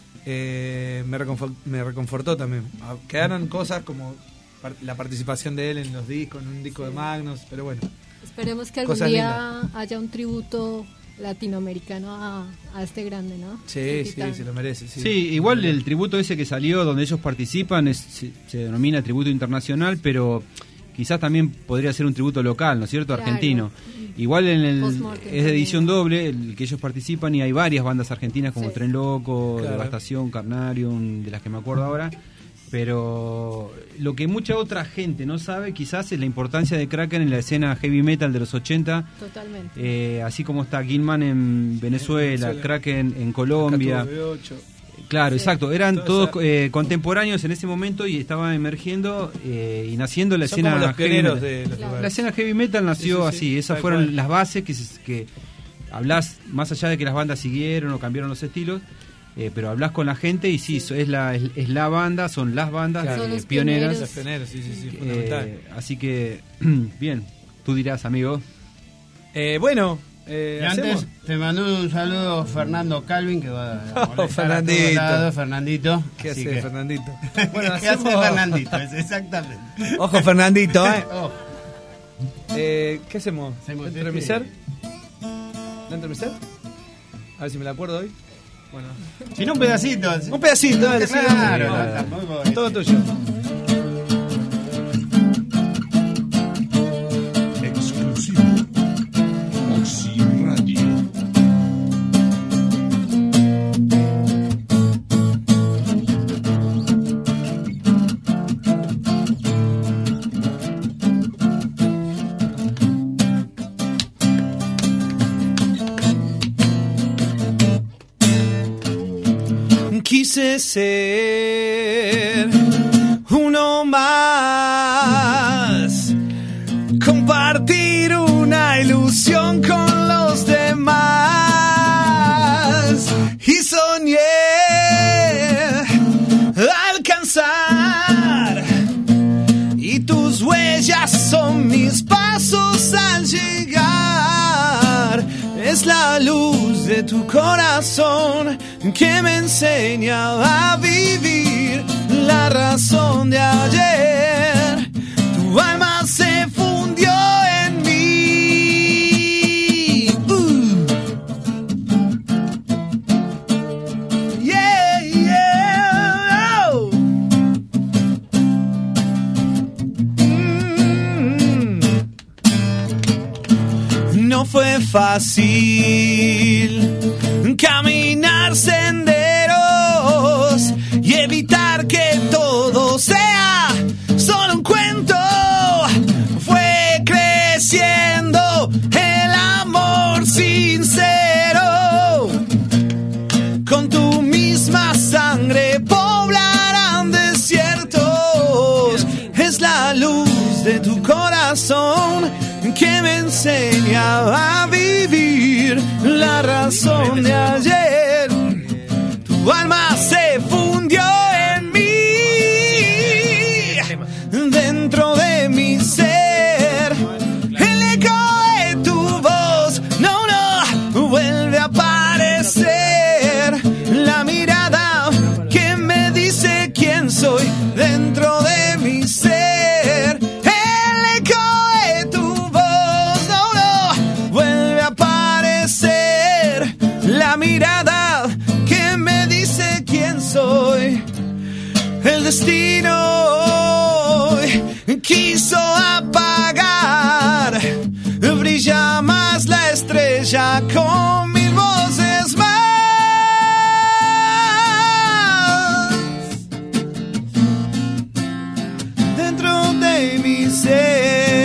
Me reconfortó también. Quedaron cosas como la participación de él en los discos, en un disco de Magnus, pero bueno. Esperemos que algún día haya un tributo latinoamericano a este grande, ¿no? Sí, se lo merece. Sí, igual el tributo ese que salió donde ellos participan se denomina tributo internacional, pero quizás también podría ser un tributo local, ¿no es cierto? Claro. Argentino. Igual es de edición doble, el que ellos participan, y hay varias bandas argentinas como Tren Loco, claro. Devastación, Carnarium, de las que me acuerdo ahora. Pero lo que mucha otra gente no sabe quizás es la importancia de Kraken en la escena heavy metal de los 80. Totalmente. Así como está Gilman en Venezuela, Kraken en Colombia. Claro, exacto. Eran todos contemporáneos en ese momento y estaba emergiendo y naciendo la escena como los heavy metal. De los la escena heavy metal nació así. Esas fueron las bases que hablás, más allá de que las bandas siguieron o cambiaron los estilos. Pero hablas con la gente y sí, es la banda, son las bandas pioneras. Los pioneros, fundamental. Así que, bien, tú dirás, amigo. Bueno, antes te mandó un saludo Fernando Calvin, que va a Fernandito. ¿Qué hace Fernandito? Bueno, ¿qué hace Fernandito? Exactamente. Ojo, Fernandito, ¿qué hacemos? ¿Entremisar? ¿La entremisar? A ver si me la acuerdo hoy. Bueno. Si no, un pedacito. Dale, claro. Todo tuyo. Exclusivo. Oxy Radio. Quise ser uno más, compartir una ilusión con los demás y soñé alcanzar, y tus huellas son mis pasos al llegar. Es la luz de tu corazón que me enseña a vivir, la razón de ayer. Tu alma se fundió en mí. Yeah, yeah. Oh. No fue fácil caminar senderos y evitar que todo sea solo un cuento. Fue creciendo el amor sincero. Con tu misma sangre poblarán desiertos. Es la luz de tu corazón que me enseña a vivir, la razón de ayer. Tu alma se fundió en mí, dentro de mi ser. El eco de tu voz no vuelve a aparecer. La mirada que me dice quién soy, dentro de mi ser. La mirada que me dice quién soy. El destino quiso apagar, brilla más la estrella con mil voces más. Dentro de mi ser.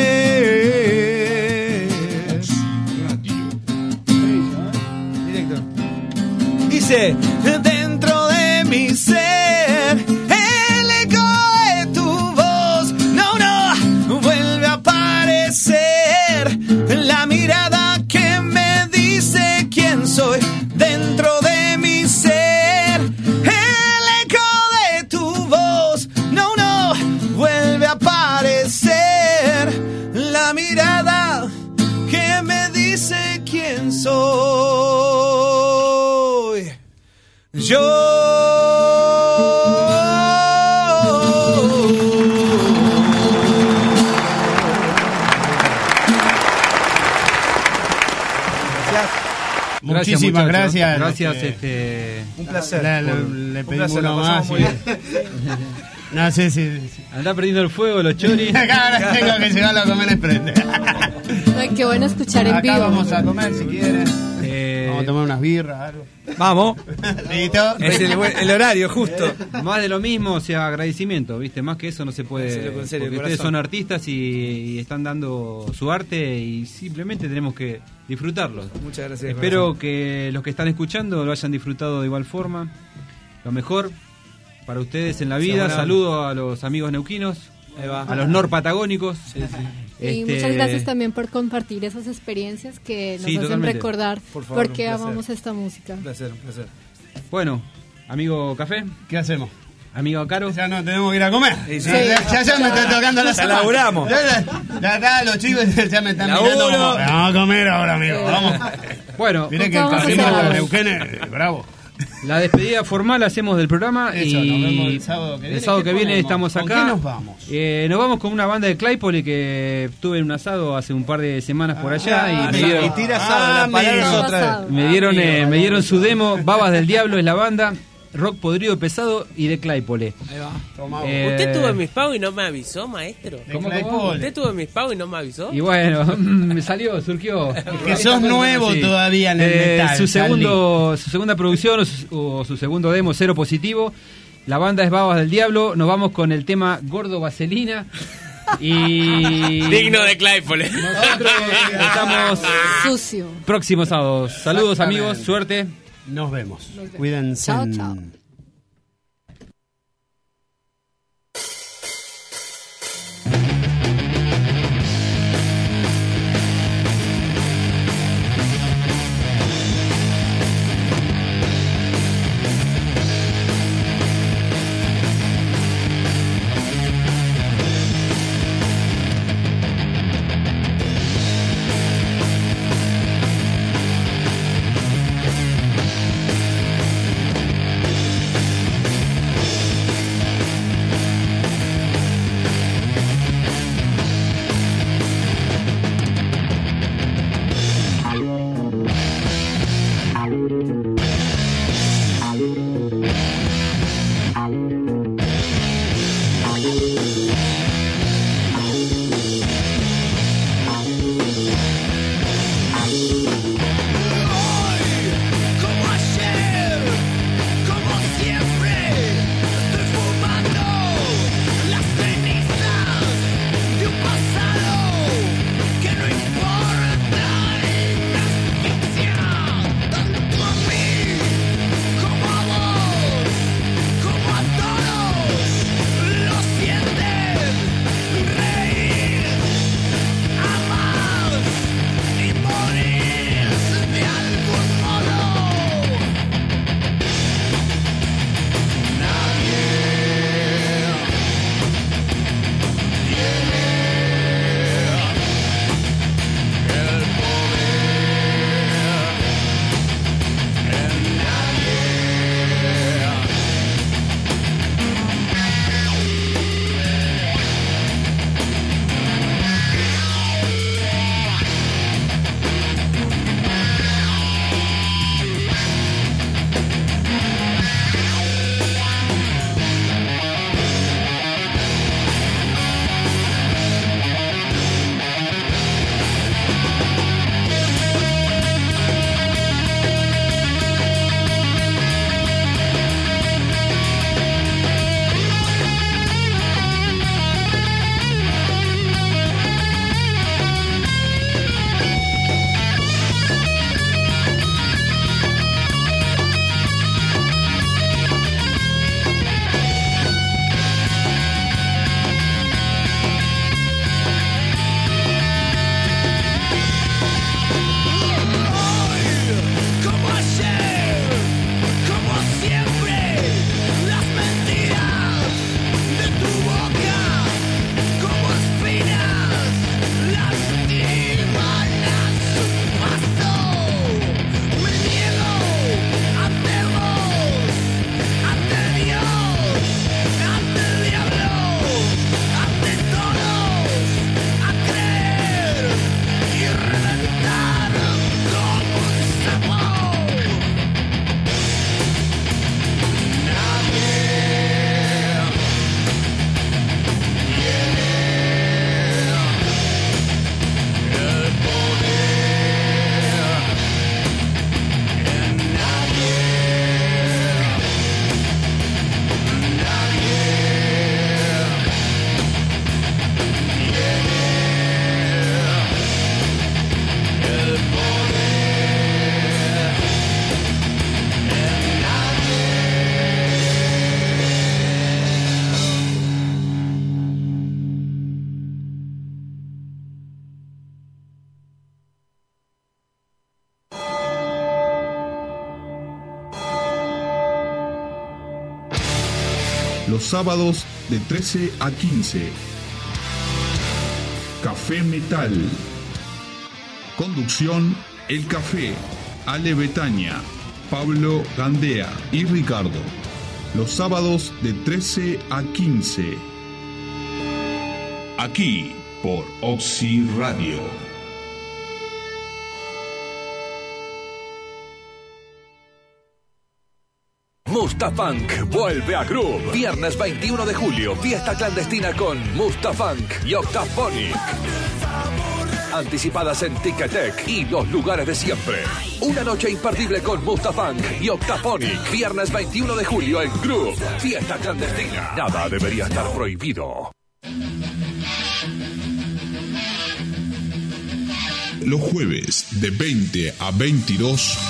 Dentro de mi ser, el eco de tu soy dentro de mi ser. El eco de tu voz, no, vuelve a aparecer. La mirada que me dice quién soy. Yo. Muchísimas gracias. Gracias, un placer. Le pedimos uno más. No sé si. Andá perdiendo el fuego, los choris. Ahora tengo que llevarlo a comer el prende. Ay, qué bueno escuchar en Acá vivo. Vamos a comer si quieren. Vamos a tomar unas birras, algo. Vamos. ¿Listo? Es el horario justo. Más de lo mismo, o sea, agradecimiento, ¿viste? Más que eso no se puede. En serio, porque ustedes son artistas y están dando su arte y simplemente tenemos que disfrutarlo. Muchas gracias. Espero que los que están escuchando lo hayan disfrutado de igual forma. Lo mejor para ustedes en la vida. Saludo a los amigos neuquinos, a los norpatagónicos. Sí. Y muchas gracias también por compartir esas experiencias que nos hacen totalmente. Recordar por favor, por qué amamos esta música. Un placer. Bueno, amigo Café, ¿qué hacemos? Amigo Caro, ya no tenemos que ir a comer. Sí. Ya me está tocando la Ya laburamos. Ya acá los chicos ya me están mirando como, vamos a comer ahora, amigo, vamos. Bueno, miren que el Café de Neuquén es bravo. La despedida formal hacemos del programa. Eso, y nos vemos el sábado que viene. El sábado que viene estamos acá. ¿Con qué nos vamos? Nos vamos con una banda de Claypole que tuve en un asado hace un par de semanas por allá y me dieron, tira asado, la palabra otra vez. me dieron su demo. Babas del Diablo es la banda. Rock podrido pesado y de Claypole. Ahí va. ¿Usted tuvo mis pagos y no me avisó, maestro? ¿Cómo? ¿Usted tuvo mis pagos y no me avisó? Y bueno, me surgió. Que sos nuevo todavía en el metal. Su segunda producción o su segundo demo, Cero Positivo. La banda es Babas del Diablo. Nos vamos con el tema Gordo Vaselina. Y digno de Claypole. Nosotros estamos sucio. Próximos sábados. Saludos, amigos, suerte. Nos vemos. Cuídense. Chao. los sábados de 13 a 15. Café Metal. Conducción: El Café, Ale Betania, Pablo Gandea y Ricardo. Los sábados de 13 a 15. Aquí por Oxy Radio. Mustafunk vuelve a Groove. Viernes 21 de julio, fiesta clandestina con Mustafunk y Octaphonic. Anticipadas en Ticketek y los lugares de siempre. Una noche imperdible con Mustafunk y Octaphonic. Viernes 21 de julio en Groove. Fiesta clandestina. Nada debería estar prohibido. Los jueves de 20 a 22.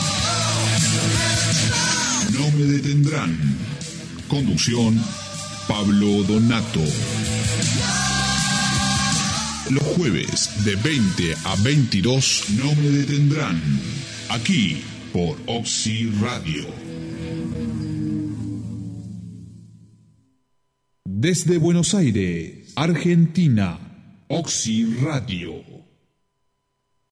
No me detendrán. Conducción: Pablo Donato. Los jueves de 20 a 22. No me detendrán. Aquí por Oxy Radio. Desde Buenos Aires, Argentina, Oxy Radio.